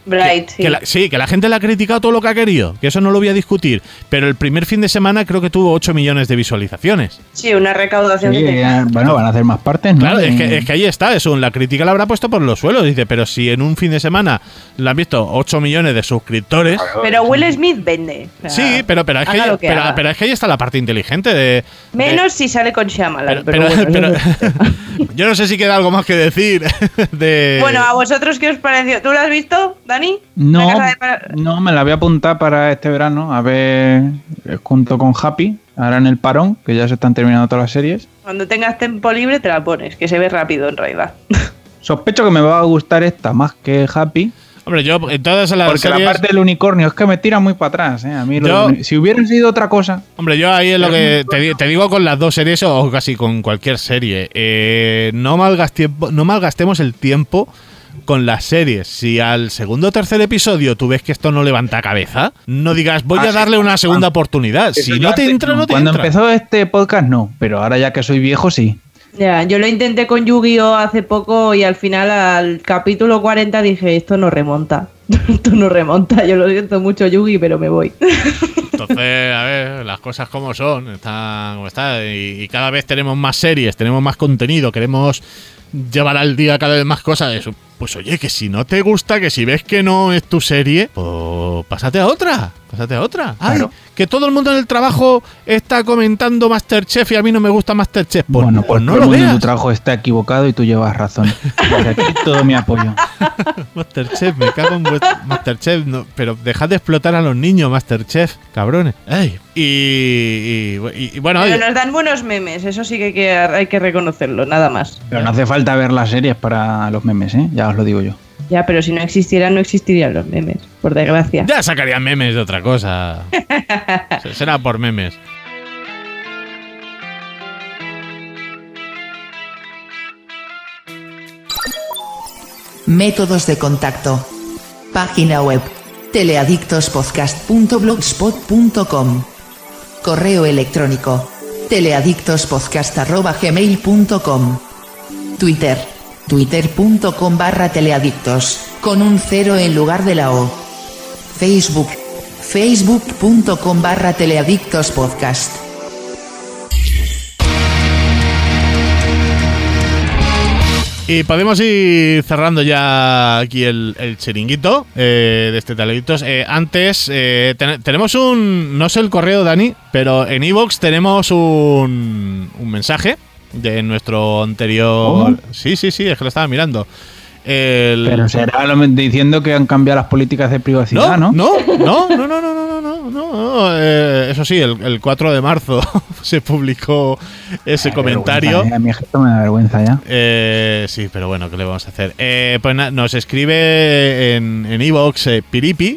S3: Bright, sí.
S2: Que la gente le ha criticado todo lo que ha querido, que eso no lo voy a discutir, pero el primer fin de semana creo que tuvo 8 millones de visualizaciones.
S3: Sí, una recaudación
S1: Sí,
S3: que tenía.
S1: bueno, van a hacer más partes, ¿no?
S2: Claro, es que ahí está, eso, la crítica la habrá puesto por los suelos, dice, pero si en un fin de semana le han visto 8 millones de suscriptores...
S3: Pero Will Smith vende. O sea,
S2: Sí, pero es que
S3: haga lo que haga.
S2: pero es que ahí está la parte inteligente de...
S3: Menos si sale con Shyamalan.
S2: Pero
S3: bueno,
S2: yo no sé si queda algo más que decir de...
S3: Bueno, ¿a vosotros qué os pareció? ¿Tú lo has visto, Dani?
S1: No,
S3: La Casa de
S1: no, me la voy a apuntar para este verano, a ver, junto con Happy, ahora en el parón, que ya se están terminando todas las series.
S3: Cuando tengas tiempo libre te la pones, que se ve rápido en realidad.
S1: Sospecho que me va a gustar esta más que Happy,
S2: Hombre, yo en todas las
S1: porque
S2: series...
S1: la parte del unicornio es que me tira muy para atrás, ¿eh? A mí si hubieran sido otra cosa...
S2: Hombre, yo ahí es lo que te digo con las dos series o casi con cualquier serie. No malgastemos el tiempo con las series. Si al segundo o tercer episodio tú ves que esto no levanta cabeza, no digas voy a darle una segunda oportunidad. Si no te entra, no te
S1: Cuando
S2: entra.
S1: empezó este podcast no, pero ahora ya que soy viejo sí.
S3: Ya, yo lo intenté con Yu-Gi-Oh hace poco y al final al capítulo 40 dije, esto no remonta. Esto no remonta, yo lo siento mucho Yu-Gi, pero me voy.
S2: Entonces, a ver, las cosas como son, están como están, y cada vez tenemos más series, tenemos más contenido, queremos llevar al día cada vez más cosas. Eso, pues oye, que si no te gusta, que si ves que no es tu serie, pues pásate a otra. Ay,
S1: Claro.
S2: que todo el mundo en el trabajo está comentando Masterchef y a mí no me gusta Masterchef. Pues,
S1: Bueno,
S2: pues no
S1: todo
S2: lo
S1: el mundo en
S2: veas.
S1: tu trabajo está equivocado y tú llevas razón. Desde aquí todo mi apoyo.
S2: Masterchef, me cago en Masterchef, no, pero dejad de explotar a los niños, Masterchef, cabrones. Ay, y bueno,
S3: Pero
S2: oye,
S3: nos dan buenos memes, eso sí que hay que reconocerlo, nada más.
S1: Pero no hace falta ver las series para los memes, ¿eh? Ya os lo digo yo.
S3: Ya, pero si no existieran, no existirían los memes, por desgracia.
S2: ya sacarían memes de otra cosa. Será por memes.
S4: Métodos de contacto. Página web: teleadictospodcast.blogspot.com. Correo electrónico: teleadictospodcast@gmail.com. Twitter: twitter.com/teleadictos, con un 0 en lugar de la O. Facebook: facebook.com/teleadictospodcast.
S2: Y podemos ir cerrando ya aquí el chiringuito de este Teleadictos. Antes, tenemos no sé el correo, Dani, pero en iVoox tenemos un mensaje de nuestro anterior...
S1: ¿Oh?
S2: Sí, es que lo estaba mirando.
S1: Pero será diciendo que han cambiado las políticas de privacidad, ¿no?
S2: No. Eso sí, el 4 de marzo se publicó ese comentario.
S1: A mí esto me da vergüenza ya.
S2: Sí, pero bueno, ¿qué le vamos a hacer? Pues nos escribe en iVoox Piriri.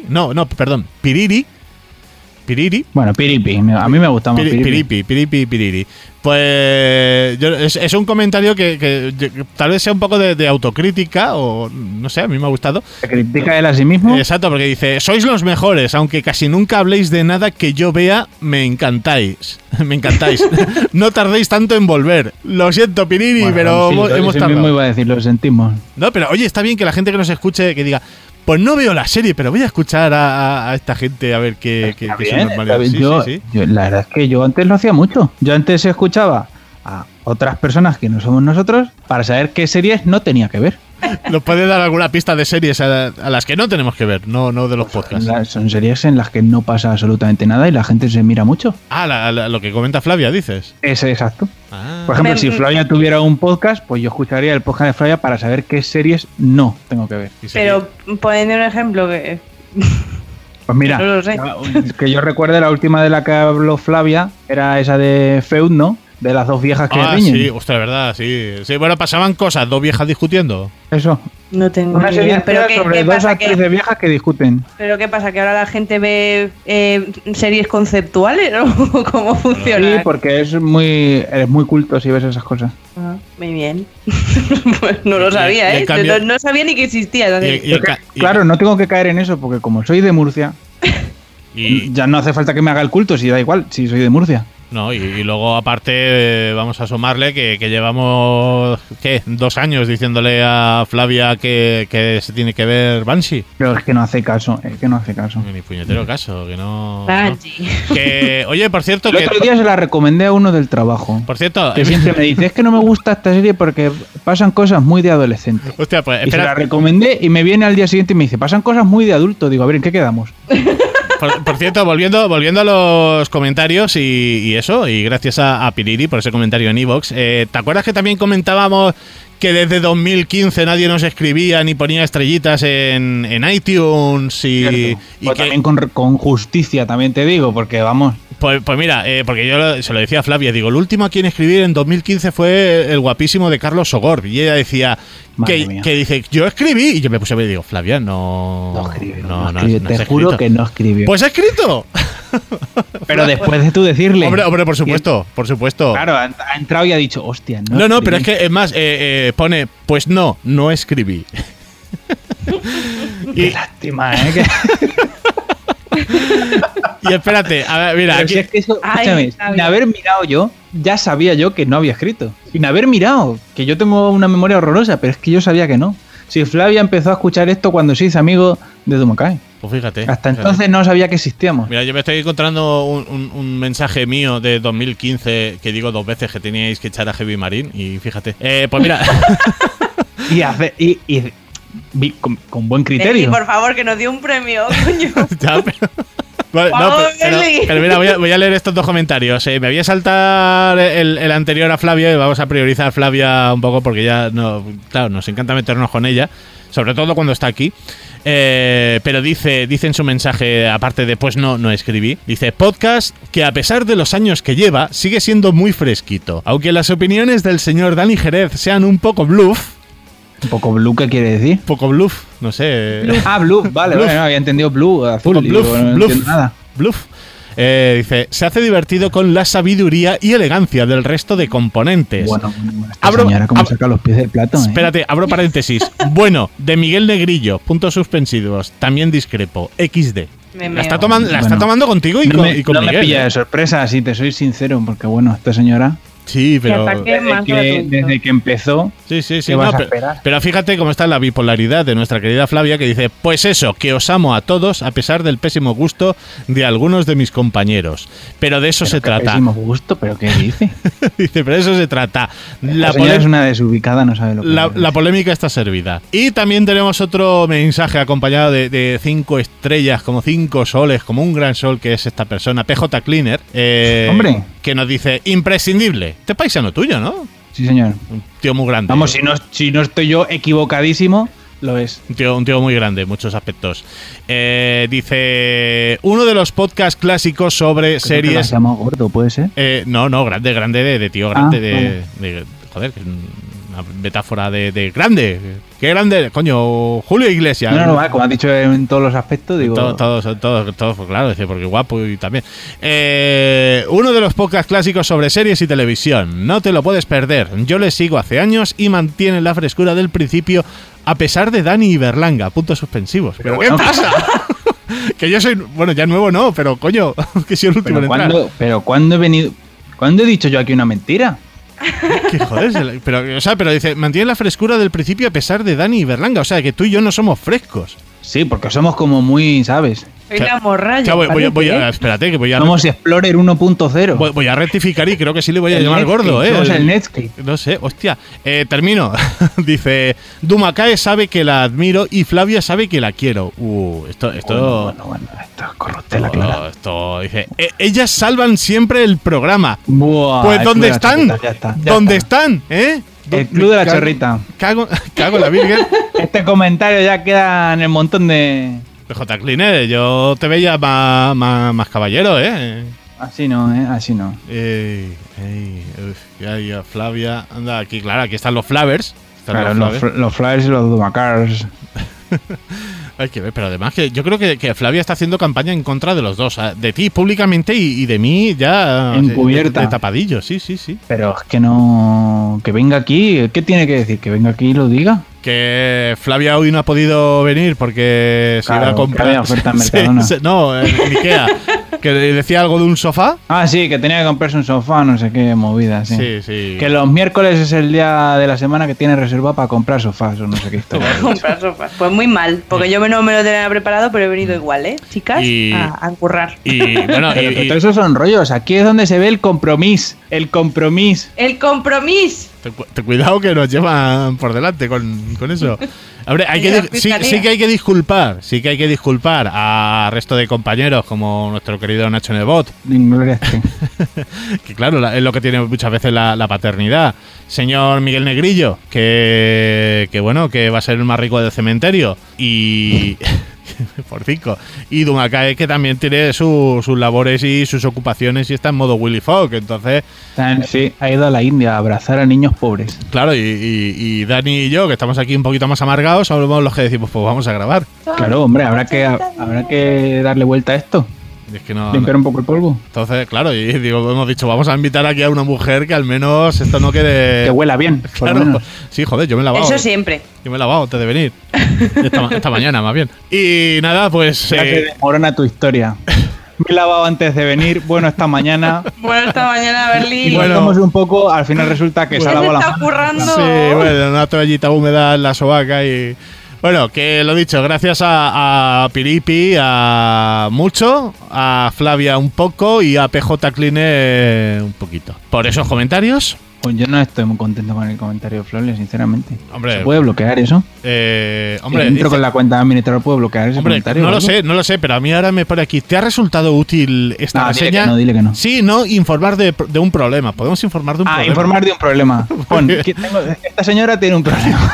S1: Bueno, Piripi. A mí me gusta más
S2: Piriri. Pues es un comentario que tal vez sea un poco de autocrítica o no sé, a mí me ha gustado.
S1: ¿Se critica él a sí mismo?
S2: Exacto, porque dice, sois los mejores, aunque casi nunca habléis de nada que yo vea, me encantáis. No tardéis tanto en volver. Lo siento, Piriri,
S1: Bueno,
S2: pero
S1: sí,
S2: hemos
S1: ese
S2: tardado.
S1: mismo iba a decir, lo sentimos.
S2: No, pero oye, está bien que la gente que nos escuche que diga, pues no veo la serie, pero voy a escuchar a esta gente a ver qué
S1: Está
S2: son
S1: bien,
S2: normales.
S1: está bien.
S2: Sí.
S1: Yo, la verdad es que yo antes lo hacía mucho. Yo antes escuchaba a otras personas que no somos nosotros para saber qué series no tenía que ver.
S2: ¿Nos puede dar alguna pista de series a las que no tenemos que ver? No de los podcasts.
S1: Son series en las que no pasa absolutamente nada y la gente se mira mucho.
S2: Ah, lo que comenta Flavia, dices.
S1: Ese, exacto.
S2: Ah.
S1: Por ejemplo, si Flavia tuviera un podcast, pues yo escucharía el podcast de Flavia para saber qué series no tengo que ver.
S2: Y
S3: Pero ponedme un ejemplo que...
S1: Pues mira,
S3: No lo sé.
S1: que yo recuerde la última de la que habló Flavia era esa de Feud, ¿no? De las dos viejas que riñen.
S2: sí, ostras, verdad, sí. Sí, bueno, pasaban cosas, dos viejas discutiendo.
S1: Eso.
S3: No tengo
S1: Una
S3: ni
S1: serie
S3: idea. Pero
S1: entera sobre
S3: ¿qué
S1: dos
S3: pasa?
S1: actrices viejas que discuten.
S3: ¿Pero qué pasa? ¿Que ahora la gente ve series conceptuales o cómo
S1: Sí,
S3: funciona?
S1: porque eres muy culto si ves esas cosas.
S3: Ah, muy bien. Pues no lo
S2: Y
S3: sabía,
S2: en
S3: ¿eh?
S2: cambio-
S3: No sabía ni que existía esa serie.
S1: Claro, no tengo que caer en eso, porque como soy de Murcia,
S2: y-
S1: ya no hace falta que me haga el culto, si da igual, si soy de Murcia.
S2: No, y luego aparte vamos a sumarle que llevamos, ¿qué? 2 años diciéndole a Flavia que se tiene que ver Banshee.
S1: Pero es que no hace caso,
S2: Ni puñetero caso, que no...
S3: Banshee.
S2: Que, oye, por cierto...
S1: El otro día se la recomendé a uno del trabajo.
S2: Por cierto...
S1: Que siempre me dice, es que no me gusta esta serie porque pasan cosas muy de adolescente.
S2: Hostia, pues
S1: Y se la
S2: espera...
S1: recomendé y me viene al día siguiente y me dice, pasan cosas muy de adulto. Digo, a ver, ¿en qué quedamos?
S2: Por cierto, volviendo a los comentarios y eso, y gracias a Piriri por ese comentario en iVoox, ¿te acuerdas que también comentábamos que desde 2015 nadie nos escribía ni ponía estrellitas en iTunes y
S1: Pues
S2: que...
S1: también con justicia, también te digo, porque vamos...
S2: Pues mira, porque yo se lo decía a Flavia, digo, el último a quien escribir en 2015 fue el guapísimo de Carlos Sogor, y ella decía que dice, yo escribí, y yo me puse a ver y digo, Flavia, no
S1: escribe,
S2: no
S1: te juro que no escribió.
S2: Pues ha escrito.
S1: Pero después de tú decirle.
S2: Hombre, por supuesto.
S1: Claro, ha entrado y ha dicho, hostia,
S2: No, pero es que es más, pone, pues no escribí.
S1: Qué lástima, ¿eh?
S2: Y espérate, a ver, mira,
S1: Pero
S2: aquí...
S1: si es que eso,
S3: Ay,
S1: escúchame, sin haber mirado yo, ya sabía yo que no había escrito. Sin haber mirado, que yo tengo una memoria horrorosa, pero es que yo sabía que no. Si Flavia empezó a escuchar esto cuando se hizo amigo de Dumacay.
S2: Pues fíjate.
S1: Hasta entonces no sabía que existíamos.
S2: Mira, yo me estoy encontrando un mensaje mío de 2015 que digo 2 veces que teníais que echar a Heavy Marine y fíjate. Pues mira... con buen criterio.
S3: Y por favor, que nos dio un premio, coño.
S2: Ya, vale, pero mira, voy a leer estos 2 comentarios. Me voy a saltar el anterior a Flavia y vamos a priorizar a Flavia un poco porque ya claro, nos encanta meternos con ella, sobre todo cuando está aquí. Pero dice en su mensaje, aparte de pues no escribí, dice, podcast que a pesar de los años que lleva, sigue siendo muy fresquito. Aunque las opiniones del señor Dani Jerez sean un poco bluff.
S1: ¿Un poco blue qué quiere decir?
S2: Poco bluff, no sé.
S1: Blue, vale,
S2: Bluff.
S1: no había entendido blue, azul.
S2: Bluff,
S1: Digo, no
S2: bluff,
S1: entiendo nada.
S2: bluff. Dice, se hace divertido con la sabiduría y elegancia del resto de componentes.
S1: Bueno, esta señora cómo saca los pies del plato.
S2: Espérate, abro paréntesis. Bueno, de Miguel Negrillo, puntos suspensivos. También discrepo. XD. La está tomando contigo y con
S1: no
S2: Miguel.
S1: me pilla de sorpresa, si te soy sincero, porque bueno, esta señora...
S2: Sí, pero...
S1: Desde que empezó,
S2: Sí.
S1: ¿qué vas a esperar?
S2: Pero fíjate cómo está la bipolaridad de nuestra querida Flavia, que dice, pues eso, que os amo a todos a pesar del pésimo gusto de algunos de mis compañeros. Pero de eso se trata.
S1: Pésimo gusto, ¿pero qué dice?
S2: Dice, pero de eso se trata.
S1: La señora es una desubicada, no sabe lo que
S2: la polémica está servida. Y también tenemos otro mensaje acompañado de 5 estrellas, como 5 soles, como un gran sol que es esta persona, PJ Cleaner.
S1: Hombre.
S2: Que nos dice, imprescindible. Este paisano tuyo, ¿no?
S1: Sí, señor.
S2: Un tío muy grande.
S1: Vamos, si no estoy yo equivocadísimo, lo es.
S2: Un tío muy grande en muchos aspectos. Dice, uno de los podcasts clásicos sobre series...
S1: ¿Se llama gordo, puede ser?
S2: No, grande de tío grande, joder, que es una metáfora de grande. ¡Qué grande! Coño, Julio Iglesias.
S1: No, vale, como has dicho en todos los aspectos, digo...
S2: Todos, claro, porque guapo y también. Uno de los podcasts clásicos sobre series y televisión. No te lo puedes perder. Yo le sigo hace años y mantiene la frescura del principio a pesar de Dani y Berlanga. Puntos suspensivos. ¿Pero qué pasa? Que yo soy... Bueno, ya nuevo no, pero coño, que soy el último en entrar.
S1: Pero ¿cuándo he venido...? ¿Cuándo he dicho yo aquí una mentira?
S2: Que joder, pero dice, mantiene la frescura del principio a pesar de Dani y Berlanga. O sea, que tú y yo no somos frescos.
S1: Sí, porque somos como muy, ¿sabes?
S3: Soy la morralla.
S2: Espérate, que voy a...
S1: Somos Explorer 1.0.
S2: Voy a rectificar y creo que sí le voy a llamar
S1: Netscape,
S2: gordo,
S1: somos el Netscape.
S2: No sé, hostia. Termino. Dice, Dumacay sabe que la admiro y Flavia sabe que la quiero. Esto
S1: Bueno, esto es corruptela, claro.
S2: Esto dice, ellas salvan siempre el programa.
S1: Buah,
S2: pues ¿dónde están? ¿Dónde están?
S1: El club de la chorrita.
S2: Cago en la virgen.
S1: Este comentario ya queda en el montón de...
S2: PJ Cleaner, yo te veía más caballero,
S1: Así no, así no.
S2: Ya, Flavia, anda, aquí, claro, aquí están los Flavers.
S1: Claro, los Flyers y los Dumacars.
S2: Hay que ver, pero además que yo creo que Flavia está haciendo campaña en contra de los dos, de ti públicamente y de mí ya
S1: encubierta.
S2: De tapadillo, sí.
S1: Pero es que no... Que venga aquí, ¿qué tiene que decir? Que venga aquí y lo diga.
S2: Que Flavia hoy no ha podido venir porque se iba a comprar...
S1: oferta en Mercadona.
S2: No, en Ikea. Que decía algo de un sofá.
S1: Ah, sí, que tenía que comprarse un sofá, no sé qué movida, sí.
S2: Sí, sí.
S1: Que los miércoles es el día de la semana que tiene reserva para comprar sofás o no sé qué historia.
S3: Comprar sofás. Pues muy mal, porque yo no me lo tenía preparado, pero he venido igual, ¿eh? Chicas, a currar.
S2: Y bueno,
S1: Pero todos esos son rollos. Aquí es donde se ve el compromiso. El compromiso.
S3: ¡El compromiso!
S2: Cuidado que nos llevan por delante con eso. Hombre, sí que hay que disculpar. Sí que hay que disculpar a resto de compañeros como nuestro querido Nacho Nebot. Que claro, es lo que tiene muchas veces la paternidad. Señor Miguel Negrillo, que bueno, que va a ser el más rico del cementerio. Y... por 5. Y Dumakae, que también tiene sus labores y sus ocupaciones y está en modo Willy Fogg, entonces...
S1: Sí, ha ido a la India a abrazar a niños pobres.
S2: Claro, y Dani y yo, que estamos aquí un poquito más amargados, somos los que decimos, pues vamos a grabar.
S1: Claro, hombre, habrá que darle vuelta a esto.
S2: Es que no,
S1: limpiar un poco el polvo.
S2: Entonces, claro, y digo, hemos dicho, vamos a invitar aquí a una mujer que al menos esto no quede...
S1: Que huela bien,
S2: claro.
S1: Por lo menos.
S2: Sí, joder, yo me he lavado.
S3: Eso siempre.
S2: Yo me he lavado antes de venir. Esta mañana, más bien. Y nada, pues...
S1: Ya te desmorona tu historia. Me he lavado antes de venir. Bueno, esta mañana.
S3: Bueno, esta mañana, Berlín.
S1: Y bueno, un poco, al final resulta que se ha lavado la mano.
S3: Currando.
S2: Sí, bueno, una toallita húmeda en la sobaca y... Bueno, que lo dicho, gracias a Piripi, a mucho, a Flavia un poco y a PJ Cleaner un poquito. Por esos comentarios.
S1: Pues yo no estoy muy contento con el comentario de Flavia, sinceramente.
S2: Hombre,
S1: ¿se puede bloquear eso?
S2: Hombre,
S1: entro con la cuenta de administrador, ¿puedo bloquear ese comentario?
S2: No lo sé, pero a mí ahora me pone aquí. ¿Te ha resultado útil esta reseña?
S1: Dile que no.
S2: Sí, no, informar de un problema. Podemos informar de un problema.
S1: Informar de un problema. Pon, esta señora tiene un problema.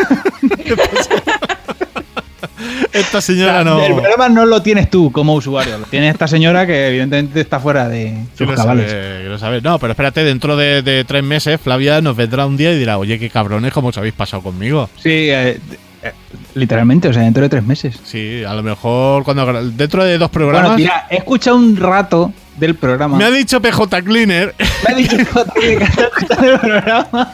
S2: Esta señora no...
S1: El problema no lo tienes tú como usuario, lo tiene esta señora que evidentemente está fuera de sus cabales.
S2: Quiero saber. No, pero espérate, dentro de 3 meses Flavia nos vendrá un día y dirá, oye, qué cabrones, ¿cómo os habéis pasado conmigo?
S1: Sí, literalmente, o sea, dentro de 3 meses.
S2: Sí, a lo mejor dentro de 2 programas...
S1: Bueno, mira, he escuchado un rato del programa.
S2: Me ha dicho PJ Cleaner.
S1: Me ha dicho PJ Cleaner que está escuchando el programa.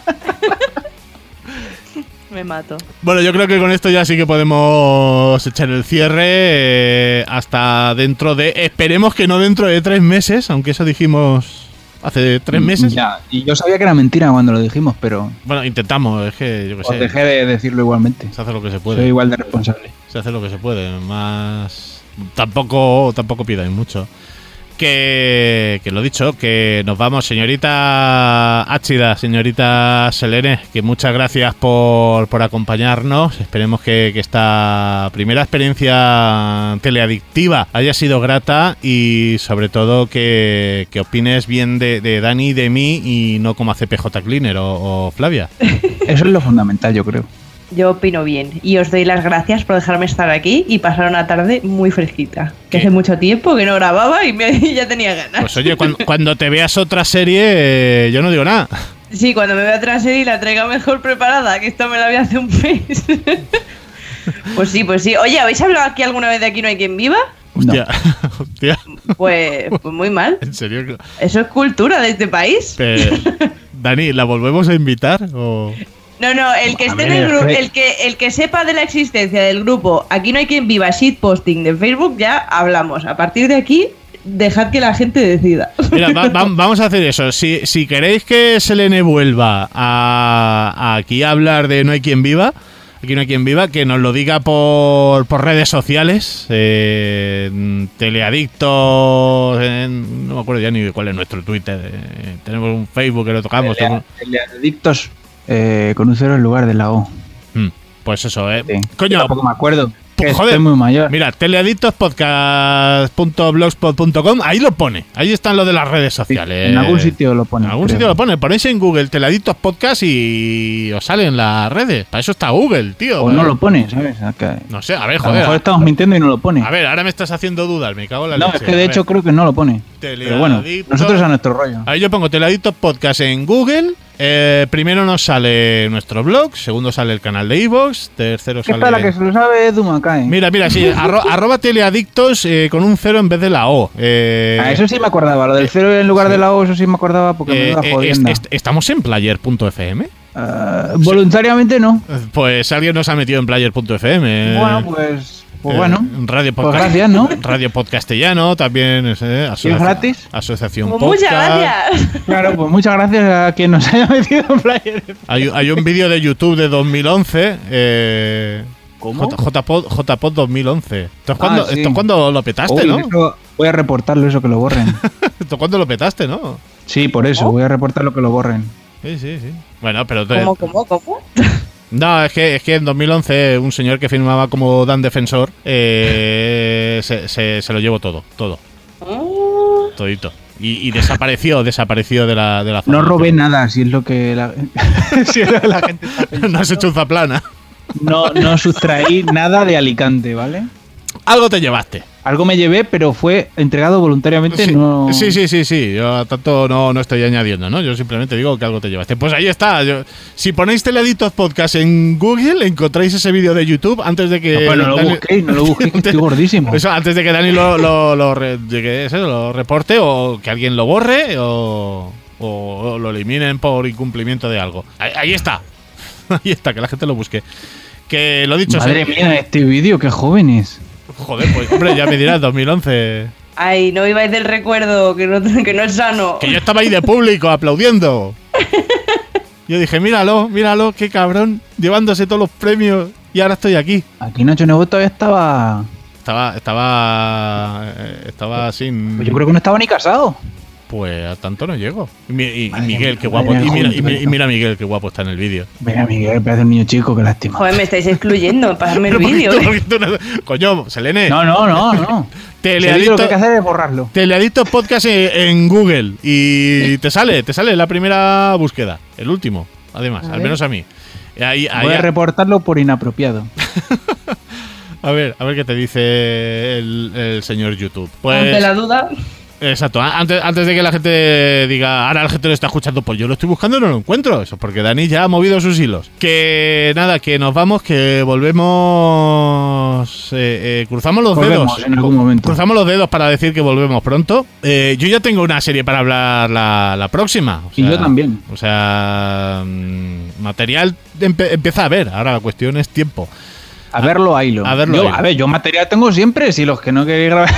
S3: Me mato.
S2: Bueno, yo creo que con esto ya sí que podemos echar el cierre hasta dentro de... Esperemos que no dentro de 3 meses, aunque eso dijimos hace 3 meses.
S1: Ya, y yo sabía que era mentira cuando lo dijimos, pero...
S2: Bueno, intentamos, es que yo qué sé.
S1: Os dejé de decirlo igualmente.
S2: Se hace lo que se puede.
S1: Soy igual de responsable.
S2: Se hace lo que se puede, más... Tampoco pidáis mucho. Que lo dicho, que nos vamos, señorita Áchida, señorita Selene, que muchas gracias por acompañarnos. Esperemos que esta primera experiencia teleadictiva haya sido grata y sobre todo que opines bien de Dani y de mí y no como hace PJ Cleaner o Flavia.
S1: Eso es lo fundamental, yo creo.
S3: Yo opino bien y os doy las gracias por dejarme estar aquí y pasar una tarde muy fresquita. Que hace mucho tiempo que no grababa y ya tenía ganas.
S2: Pues oye, cuando te veas otra serie, yo no digo nada.
S3: Sí, cuando me vea otra serie y la traiga mejor preparada, que esta me la vi hace un mes. Pues sí. Oye, ¿habéis hablado aquí alguna vez de Aquí no hay quien viva?
S2: Hostia,
S1: no.
S2: Hostia.
S3: Pues muy mal.
S2: ¿En serio?
S3: ¿Eso es cultura de este país?
S2: Dani, ¿la volvemos a invitar o...?
S3: No, el que esté en el grupo, el que sepa de la existencia del grupo Aquí no hay quien viva shitposting de Facebook, ya hablamos. A partir de aquí, dejad que la gente decida.
S2: Mira, vamos a hacer eso. Si queréis que Selene vuelva a aquí a hablar de No hay quien viva, Aquí no hay quien viva, que nos lo diga por redes sociales, Teleadictos, no me acuerdo ya ni cuál es nuestro Twitter. Tenemos un Facebook que lo tocamos.
S1: Teleadictos. Con un 0 en lugar de la O.
S2: Pues eso,
S1: Sí.
S2: Coño.
S1: Yo tampoco me acuerdo.
S2: Joder,
S1: estoy muy mayor.
S2: Mira, teleadictospodcast.blogspot.com, ahí lo pone. Ahí están lo de las redes sociales.
S1: Sí, en algún sitio lo pone.
S2: En algún sitio lo pone. Ponéis en Google Teleadictos Podcast y os salen las redes. Para eso está Google, tío.
S1: O no lo pone, ¿sabes?
S2: No sé, a ver,
S1: A
S2: joder.
S1: lo mejor estamos mintiendo y no lo pone.
S2: A ver, ahora me estás haciendo dudar, me cago en la leche.
S1: No, es que de hecho creo que no lo pone. Pero bueno, nosotros a nuestro rollo.
S2: Ahí yo pongo Teleadictos Podcast en Google. Primero nos sale nuestro blog, segundo sale el canal de iVoox, tercero sale...
S1: Esta la que se lo sabe es Dumakae.
S2: Mira, sí, arroba teleadictos con un 0 en vez de la O.
S1: Eso sí me acordaba, lo del 0 en lugar de la O, eso sí me acordaba porque me iba jodiendo.
S2: ¿Estamos en player.fm?
S1: Voluntariamente no.
S2: Pues alguien nos ha metido en player.fm.
S1: Bueno, pues Pues bueno,
S2: Radio
S1: pues gracias, ¿no?
S2: Radio Podcastellano también.
S1: ¿Es gratis?
S2: Asociación
S3: Pues
S2: Podcast.
S3: muchas gracias.
S1: Claro, pues muchas gracias a quien nos haya metido en Player.
S2: Hay un vídeo de YouTube de 2011.
S1: ¿Cómo?
S2: JPod 2011. Esto
S1: Sí.
S2: es cuando lo petaste,
S1: Uy,
S2: ¿no?
S1: eso, voy a reportarlo, eso que lo borren.
S2: Esto es cuando lo petaste, ¿no?
S1: Sí, por eso, voy a reportarlo que lo borren.
S2: Sí. Bueno, pero...
S3: ¿Cómo?
S2: No, es que en 2011 un señor que firmaba como Dan Defensor se lo llevó todo. Todito. Y desapareció de la
S1: No
S2: zona.
S1: robé nada, si es lo que la, si es lo que la gente está pensando.
S2: No has hecho zaplana.
S1: No sustraí nada de Alicante, ¿vale?
S2: Algo te llevaste.
S1: Algo me llevé, pero fue entregado voluntariamente.
S2: Sí,
S1: No...
S2: sí. Yo a tanto no estoy añadiendo, ¿no? Yo simplemente digo que algo te llevaste. Pues ahí está. Si ponéis Teleadictos Podcast en Google, encontráis ese vídeo de YouTube antes de que...
S1: No lo busquéis, que estoy gordísimo.
S2: Eso, antes de que Dani lo reporte o que alguien lo borre o lo eliminen por incumplimiento de algo. Ahí está. Ahí está, que la gente lo busque. Que lo dicho...
S1: Madre mía, este vídeo, qué jóvenes.
S2: Joder, pues hombre, ya me dirás, 2011.
S3: Ay, no ibais del recuerdo, que no es sano.
S2: Que yo estaba ahí de público aplaudiendo. Yo dije, míralo, qué cabrón, llevándose todos los premios y ahora estoy aquí.
S1: Aquí Nacho Nebo todavía estaba...
S2: Estaba sin...
S1: Pues yo creo que no estaba ni casado.
S2: Pues a tanto no llego. Y
S1: Madre
S2: Miguel,
S1: mía,
S2: qué guapo.
S1: madre mía,
S2: Y mira a Miguel, qué guapo está en el vídeo.
S1: Mira, Miguel, parece un niño chico, qué lástima.
S3: Joder, me estáis excluyendo, pasarme el vídeo.
S2: Coño, Selene.
S1: No. Lo que hay que hacer es borrarlo.
S2: Teleadictos Podcast en Google y te sale la primera búsqueda, el último, además, al menos a mí. Ahí,
S1: Voy a reportarlo por inapropiado.
S2: a ver qué te dice el señor YouTube. Pues,
S3: Ante la duda.
S2: exacto, antes de que la gente diga, ahora la gente lo está escuchando, pues yo lo estoy buscando y no lo encuentro. Eso es porque Dani ya ha movido sus hilos. Que nada, que nos vamos, que volvemos. Cruzamos los dedos.
S1: En algún momento.
S2: Cruzamos los dedos para decir que volvemos pronto. Yo ya tengo una serie para hablar la próxima. O sea,
S1: Y yo también.
S2: O sea, material empieza a ver. Ahora la cuestión es tiempo.
S1: A verlo, haylo.
S2: A verlo, haylo.
S1: A ver, yo material tengo siempre, si los que no queréis grabar.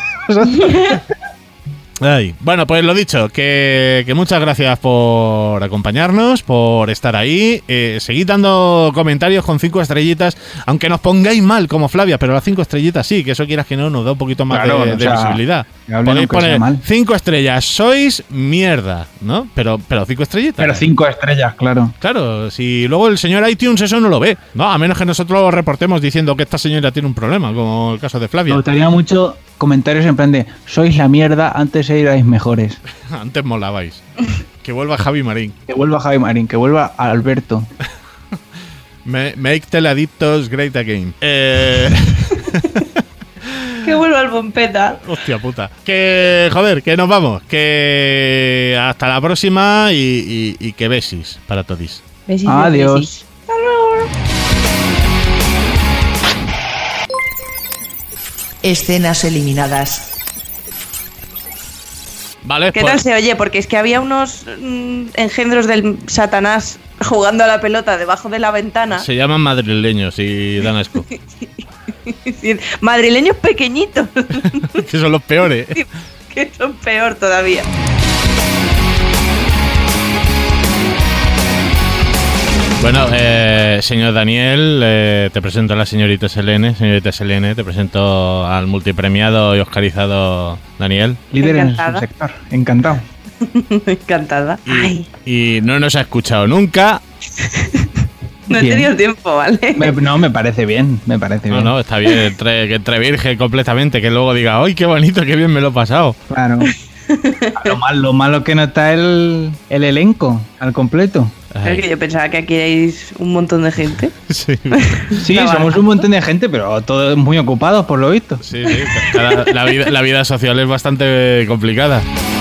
S2: Ay, bueno, pues lo dicho, que muchas gracias por acompañarnos, por estar ahí. Seguid dando comentarios con 5 estrellitas, aunque nos pongáis mal como Flavia, pero las 5 estrellitas sí, que eso quieras que no, nos da un poquito más
S1: Claro,
S2: de visibilidad. Podéis poner 5 estrellas, sois mierda, ¿no? Pero 5 estrellitas.
S1: Pero 5 estrellas, claro.
S2: Claro, si luego el señor iTunes eso no lo ve, ¿no? A menos que nosotros lo reportemos diciendo que esta señora tiene un problema, como el caso de Flavia.
S1: Me gustaría mucho comentarios en plan de sois la mierda, antes erais mejores.
S2: Antes molabais. Que vuelva Javi Marín.
S1: Que vuelva Javi Marín, que vuelva Alberto.
S2: Make Teleadictos great again.
S3: Que vuelva al Bompeta.
S2: Hostia puta. Que, joder, que nos vamos. Que hasta la próxima y que besis para todos.
S3: Besitos,
S1: Adiós.
S3: besis. Hasta luego.
S4: Escenas eliminadas.
S2: Vale,
S3: ¿Qué tal se oye? Porque es que había unos engendros del Satanás jugando a la pelota debajo de la ventana.
S2: se llaman madrileños y dan asco.
S3: Madrileños pequeñitos,
S2: Que son los peores.
S3: que son peor todavía.
S2: Bueno, señor Daniel, te presento a la señorita Selene. Señorita Selene, te presento al multipremiado y oscarizado Daniel.
S1: Líder
S3: Encantada.
S1: en su sector. Encantado.
S3: Encantada. Ay,
S2: Y no nos ha escuchado nunca.
S3: no he
S1: Bien.
S3: tenido tiempo, ¿vale?
S1: No, me parece bien. Me parece bien.
S2: No, está bien. Que entre virgen completamente. Que luego diga, ¡ay, qué bonito, qué bien me lo he pasado!
S1: Claro. Lo malo que no está el elenco al completo.
S3: Es que yo pensaba que aquí erais un montón de gente.
S2: Sí,
S1: Sí, somos un montón de gente, pero todos muy ocupados por lo visto.
S2: sí. La vida social es bastante complicada.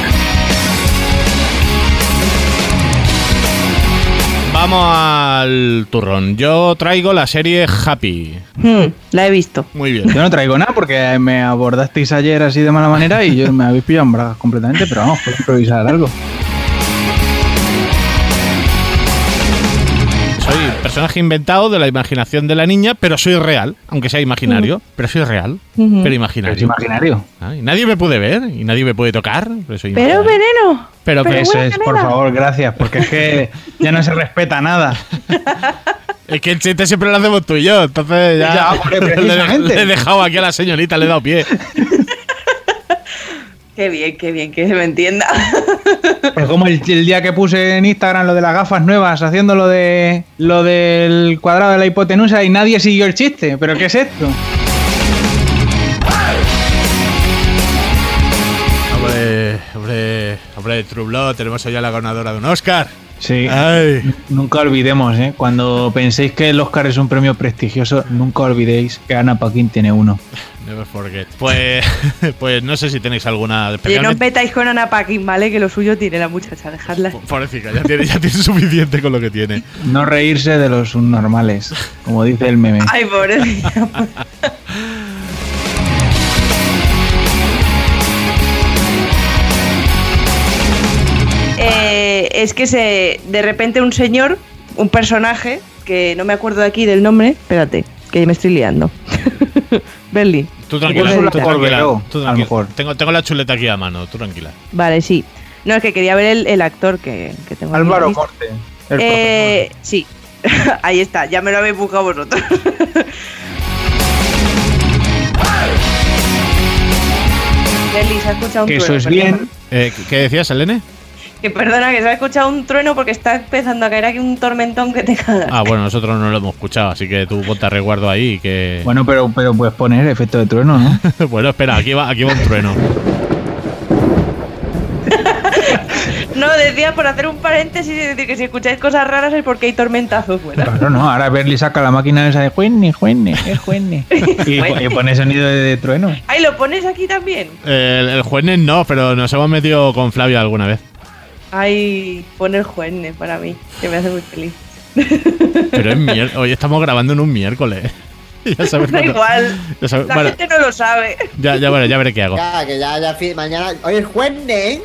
S2: Vamos al turrón. Yo traigo la serie Happy.
S3: La he visto.
S2: Muy bien.
S1: Yo no traigo nada porque me abordasteis ayer así de mala manera y yo me habéis pillado en bragas completamente, pero vamos, puedo improvisar algo.
S2: soy personaje inventado de la imaginación de la niña, pero soy real, aunque sea imaginario. Pero soy real, pero imaginario.
S1: Es imaginario.
S2: Y nadie me puede ver y nadie me puede tocar.
S3: Pero veneno.
S2: Pero
S1: eso es, por favor, gracias, porque es que ya no se respeta nada.
S2: Es que el chiste siempre lo hacemos tú y yo, entonces ya
S1: hombre, precisamente.
S2: le he dejado aquí a la señorita, le he dado pie.
S3: Qué bien que se me entienda.
S1: Es como el día que puse en Instagram lo de las gafas nuevas, haciendo lo del cuadrado de la hipotenusa y nadie siguió el chiste. ¿Pero qué es esto?
S2: Hombre, True Blood, tenemos ya la ganadora de un Oscar.
S1: Sí.
S2: Ay.
S1: Nunca olvidemos, cuando penséis que el Oscar es un premio prestigioso, nunca olvidéis que Anna Paquin tiene uno.
S2: Never forget. Pues no sé si tenéis alguna...
S3: Oye, no metáis con Anna Paquin, ¿vale? Que lo suyo tiene la muchacha, dejadla.
S2: Pobrecita, ya tiene suficiente con lo que tiene.
S1: No reírse de los subnormales, como dice el meme.
S3: Ay, pobrecita. Es que de repente un señor, un personaje, que no me acuerdo de aquí del nombre, espérate, que me estoy liando. Berli.
S2: Tú tranquila.
S1: A lo mejor.
S2: Tengo la chuleta aquí a mano, tú tranquila.
S3: Vale, sí. No, es que quería ver el actor que tengo.
S1: Álvaro Corte.
S3: Sí. Ahí está, ya me lo habéis buscado vosotros. Berli, se ha escuchado un
S1: que
S3: trueno.
S1: eso es bien.
S2: ¿Qué decías, Elene?
S3: Que perdona, que se ha escuchado un trueno porque está empezando a caer aquí un tormentón que te cagas.
S2: Ah, bueno, nosotros no lo hemos escuchado, así que tú ponte a resguardo ahí que...
S1: Bueno, pero puedes poner efecto de trueno, ¿no?
S2: Bueno, espera, aquí va un trueno.
S3: No, decía por hacer un paréntesis y decir que si escucháis cosas raras es porque hay tormentazo fuera.
S1: Claro, no, ahora Berli saca la máquina esa de juenne, y pone sonido de trueno.
S3: Ay, ¿lo pones aquí también?
S2: El jueves no, pero nos hemos metido con Flavia alguna vez.
S3: Ay, poner juenne para mí, que me hace muy feliz.
S2: Pero es miércoles, hoy estamos grabando en un miércoles. Ya sabes
S3: da igual, la
S2: bueno,
S3: gente no lo sabe.
S2: Ya veré qué hago.
S5: Ya, mañana. Hoy es jueves.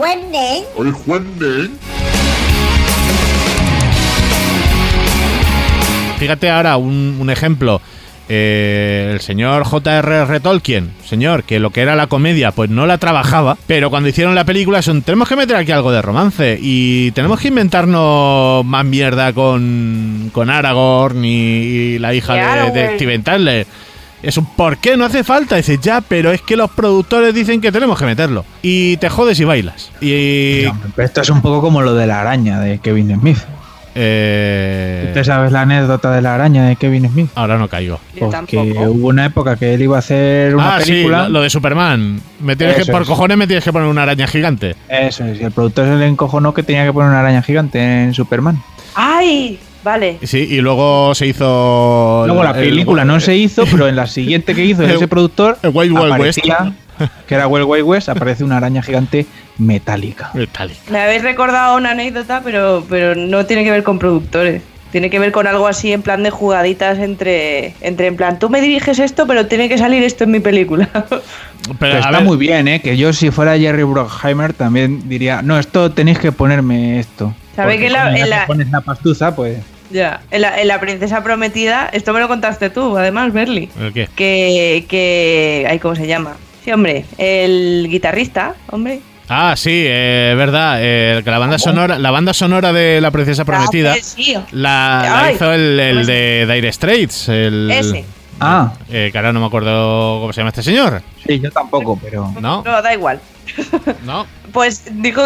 S2: Fíjate ahora un ejemplo. El señor J.R.R. Tolkien, señor, que lo que era la comedia pues no la trabajaba, pero cuando hicieron la película tenemos que meter aquí algo de romance y tenemos que inventarnos más mierda con Aragorn y la hija de Steven Tyler. Es un ¿por qué no hace falta? Dices, ya, pero es que los productores dicen que tenemos que meterlo y te jodes y bailas.
S1: No, pero esto es un poco como lo de la araña de Kevin Smith. ¿Usted sabes la anécdota de la araña de Kevin Smith?
S2: Ahora no caigo.
S1: Porque hubo una época que él iba a hacer una película.
S2: Sí, lo de Superman. Por cojones me tienes que poner una araña gigante.
S1: Eso es, y el productor se le encojonó que tenía que poner una araña gigante en Superman.
S3: ¡Ay! Vale.
S2: Sí, y luego se hizo...
S1: Luego la película no se hizo, pero en la siguiente que hizo ese productor
S2: el Wild Wild West,
S1: que era Wild Wild West, aparece una araña gigante metálica.
S3: Me habéis recordado una anécdota, pero no tiene que ver con productores. Tiene que ver con algo así en plan de jugaditas entre en plan, tú me diriges esto, pero tiene que salir esto en mi película.
S1: Pero está muy bien, que yo si fuera Jerry Bruckheimer también diría, no, esto tenéis que ponerme esto.
S3: ¿Sabes que
S1: pones la pastuza, pues...
S3: Ya, en la Princesa Prometida, esto me lo contaste tú, además, Berli.
S2: ¿El qué?
S3: Que ay, ¿cómo se llama? Sí, hombre, el guitarrista, hombre.
S2: Ah, sí, verdad. Que la banda sonora de La Princesa Prometida la hizo el de Dire Straits.
S3: Ese.
S2: Que ahora no me acuerdo cómo se llama este señor.
S1: Sí, yo tampoco, pero...
S2: No,
S3: da igual.
S2: No.
S3: Pues dijo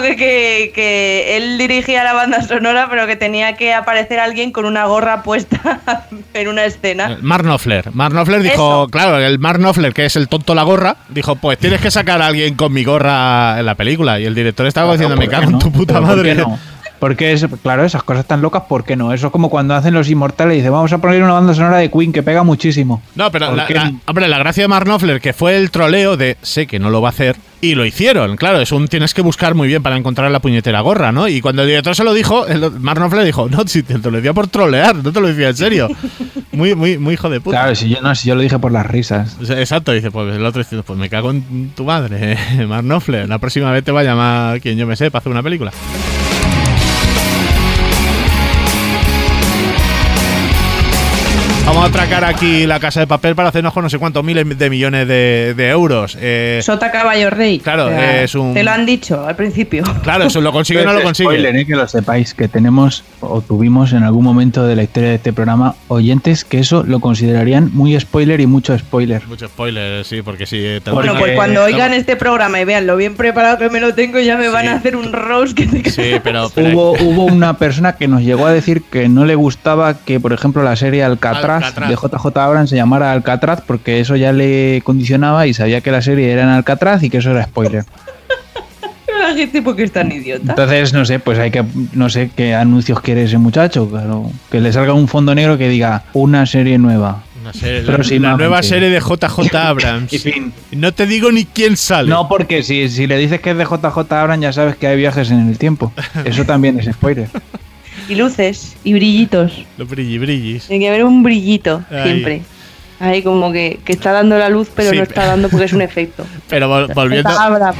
S3: que él dirigía la banda sonora, pero que tenía que aparecer alguien con una gorra puesta en una escena.
S2: Mark Knopfler dijo, claro, el Mark Knopfler, que es el tonto la gorra, dijo, pues tienes que sacar a alguien con mi gorra en la película. Y el director estaba diciendo, me cago en tu puta madre.
S1: ¿Por qué no? Porque claro, esas cosas tan locas, ¿por qué no? Eso es como cuando hacen Los Inmortales y dicen, vamos a poner una banda sonora de Queen que pega muchísimo.
S2: No, pero hombre, la gracia de Mark Knopfler, que fue el troleo de sé que no lo va a hacer, y lo hicieron. Claro, tienes que buscar muy bien para encontrar la puñetera gorra, ¿no? Y cuando el director se lo dijo, Mark Knopfler dijo, no, si te lo decía por trolear, no te lo decía en serio. Muy, muy, muy hijo de puta.
S1: Claro, si yo lo dije por las risas.
S2: Exacto, dice, pues el otro diciendo, pues me cago en tu madre, Mark Knopfler. La próxima vez te va a llamar quien yo me sé para hacer una película. vamos a atracar aquí la Casa de Papel para hacernos con no sé cuántos miles de millones de euros.
S3: Sota Caballo Rey.
S2: Claro,
S3: O sea,
S2: es un...
S3: Te lo han dicho al principio.
S2: Claro, eso lo consigue o no lo consigue.
S1: Spoiler, que lo sepáis, que tenemos o tuvimos en algún momento de la historia de este programa oyentes que eso lo considerarían muy spoiler y mucho spoiler.
S2: Mucho spoiler, sí, porque sí.
S3: Bueno, pues cuando oigan este programa y vean lo bien preparado que me lo tengo, ya me van a hacer un roast que te
S2: Sí, pero
S1: Hubo una persona que nos llegó a decir que no le gustaba que, por ejemplo, la serie Alcatraz de JJ Abrams se llamara Alcatraz porque eso ya le condicionaba y sabía que la serie era en Alcatraz y que eso era spoiler.
S3: La gente porque es tan idiota.
S1: Entonces, no sé, pues no sé qué anuncios quiere ese muchacho, claro, que le salga un fondo negro que diga una serie nueva.
S2: La nueva serie de JJ Abrams.
S1: Y fin.
S2: No te digo ni quién sale.
S1: No, porque si le dices que es de JJ Abrams ya sabes que hay viajes en el tiempo. Eso también es spoiler.
S3: Y luces y brillitos.
S2: Los brillis.
S3: Tiene que haber un brillito
S2: Ahí.
S3: siempre. Ahí como que está dando la luz, pero
S2: Sí.
S3: no está dando porque es un efecto.
S2: Pero volviendo...
S3: Está Abrams.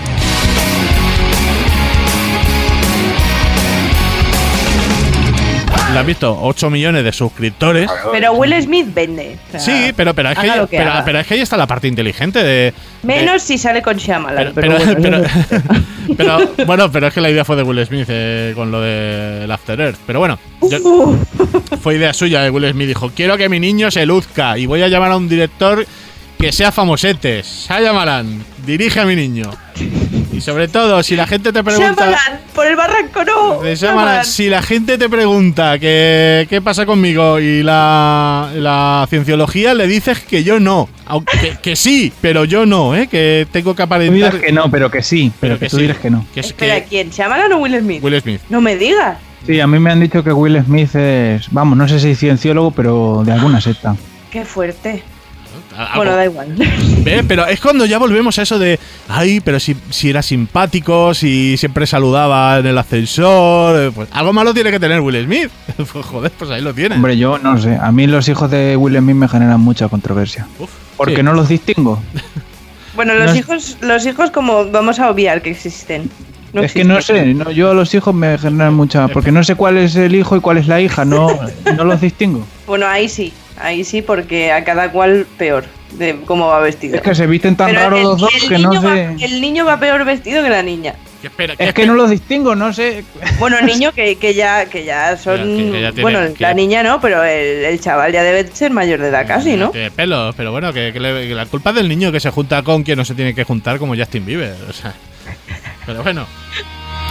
S2: ¿Lo has visto? 8 millones de suscriptores.
S3: Pero Will Smith vende. O sea,
S2: Sí, pero es que
S3: haga lo que haga.
S2: pero es que ahí está la parte inteligente de...
S3: Menos si sale con Shyamalan.
S2: Pero
S3: Pero bueno,
S2: pero es que la idea fue de Will Smith con lo de After Earth. Pero bueno, fue idea suya de Will Smith. Dijo, quiero que mi niño se luzca y voy a llamar a un director que sea famosete. Shyamalan, dirige a mi niño. Y sobre todo, si la gente te pregunta...
S3: Shyamalan, por el barranco no.
S2: Shyamalan, si la gente te pregunta qué pasa conmigo y la cienciología, le dices que yo no. Aunque que sí, pero yo no, que tengo que
S1: Tú
S2: aparentar...
S1: dices que no, pero que sí, pero que tú
S2: sí.
S1: dices que no.
S3: Espera, ¿quién? ¿Shyamalan o Will Smith?
S2: Will Smith.
S3: No me digas.
S1: Sí, a mí me han dicho que Will Smith es, vamos, no sé si cienciólogo, pero de alguna secta.
S3: Qué fuerte.
S2: Algo.
S3: Bueno, da igual.
S2: ¿Ves? Pero es cuando ya volvemos a eso de... Ay, pero si era simpático, si siempre saludaba en el ascensor... Pues algo malo tiene que tener Will Smith. Pues joder, pues ahí lo tienes.
S1: Hombre, yo no sé. A mí los hijos de Will Smith me generan mucha controversia.
S2: Uf,
S1: Porque
S2: sí.
S1: no los distingo.
S3: Bueno,
S1: No
S3: los hijos como vamos a obviar que existen.
S1: Es que no sé, yo a los hijos me generan mucha... Porque no sé cuál es el hijo y cuál es la hija, no los distingo.
S3: Bueno, ahí sí, porque a cada cual peor de cómo va vestido.
S1: Es que se visten tan
S3: Pero
S1: raros los dos que no sé...
S3: El niño va peor vestido que la niña.
S1: Es que no los distingo, no sé...
S3: Bueno, el niño que ya son...
S2: Que ya tiene-
S3: bueno,
S2: que-
S3: la niña no, pero el chaval ya debe ser mayor de edad casi, ¿no?
S2: Tiene pelos, pero bueno, que la culpa es del niño que se junta con quien no se tiene que juntar, como Justin Bieber. O sea, pero bueno.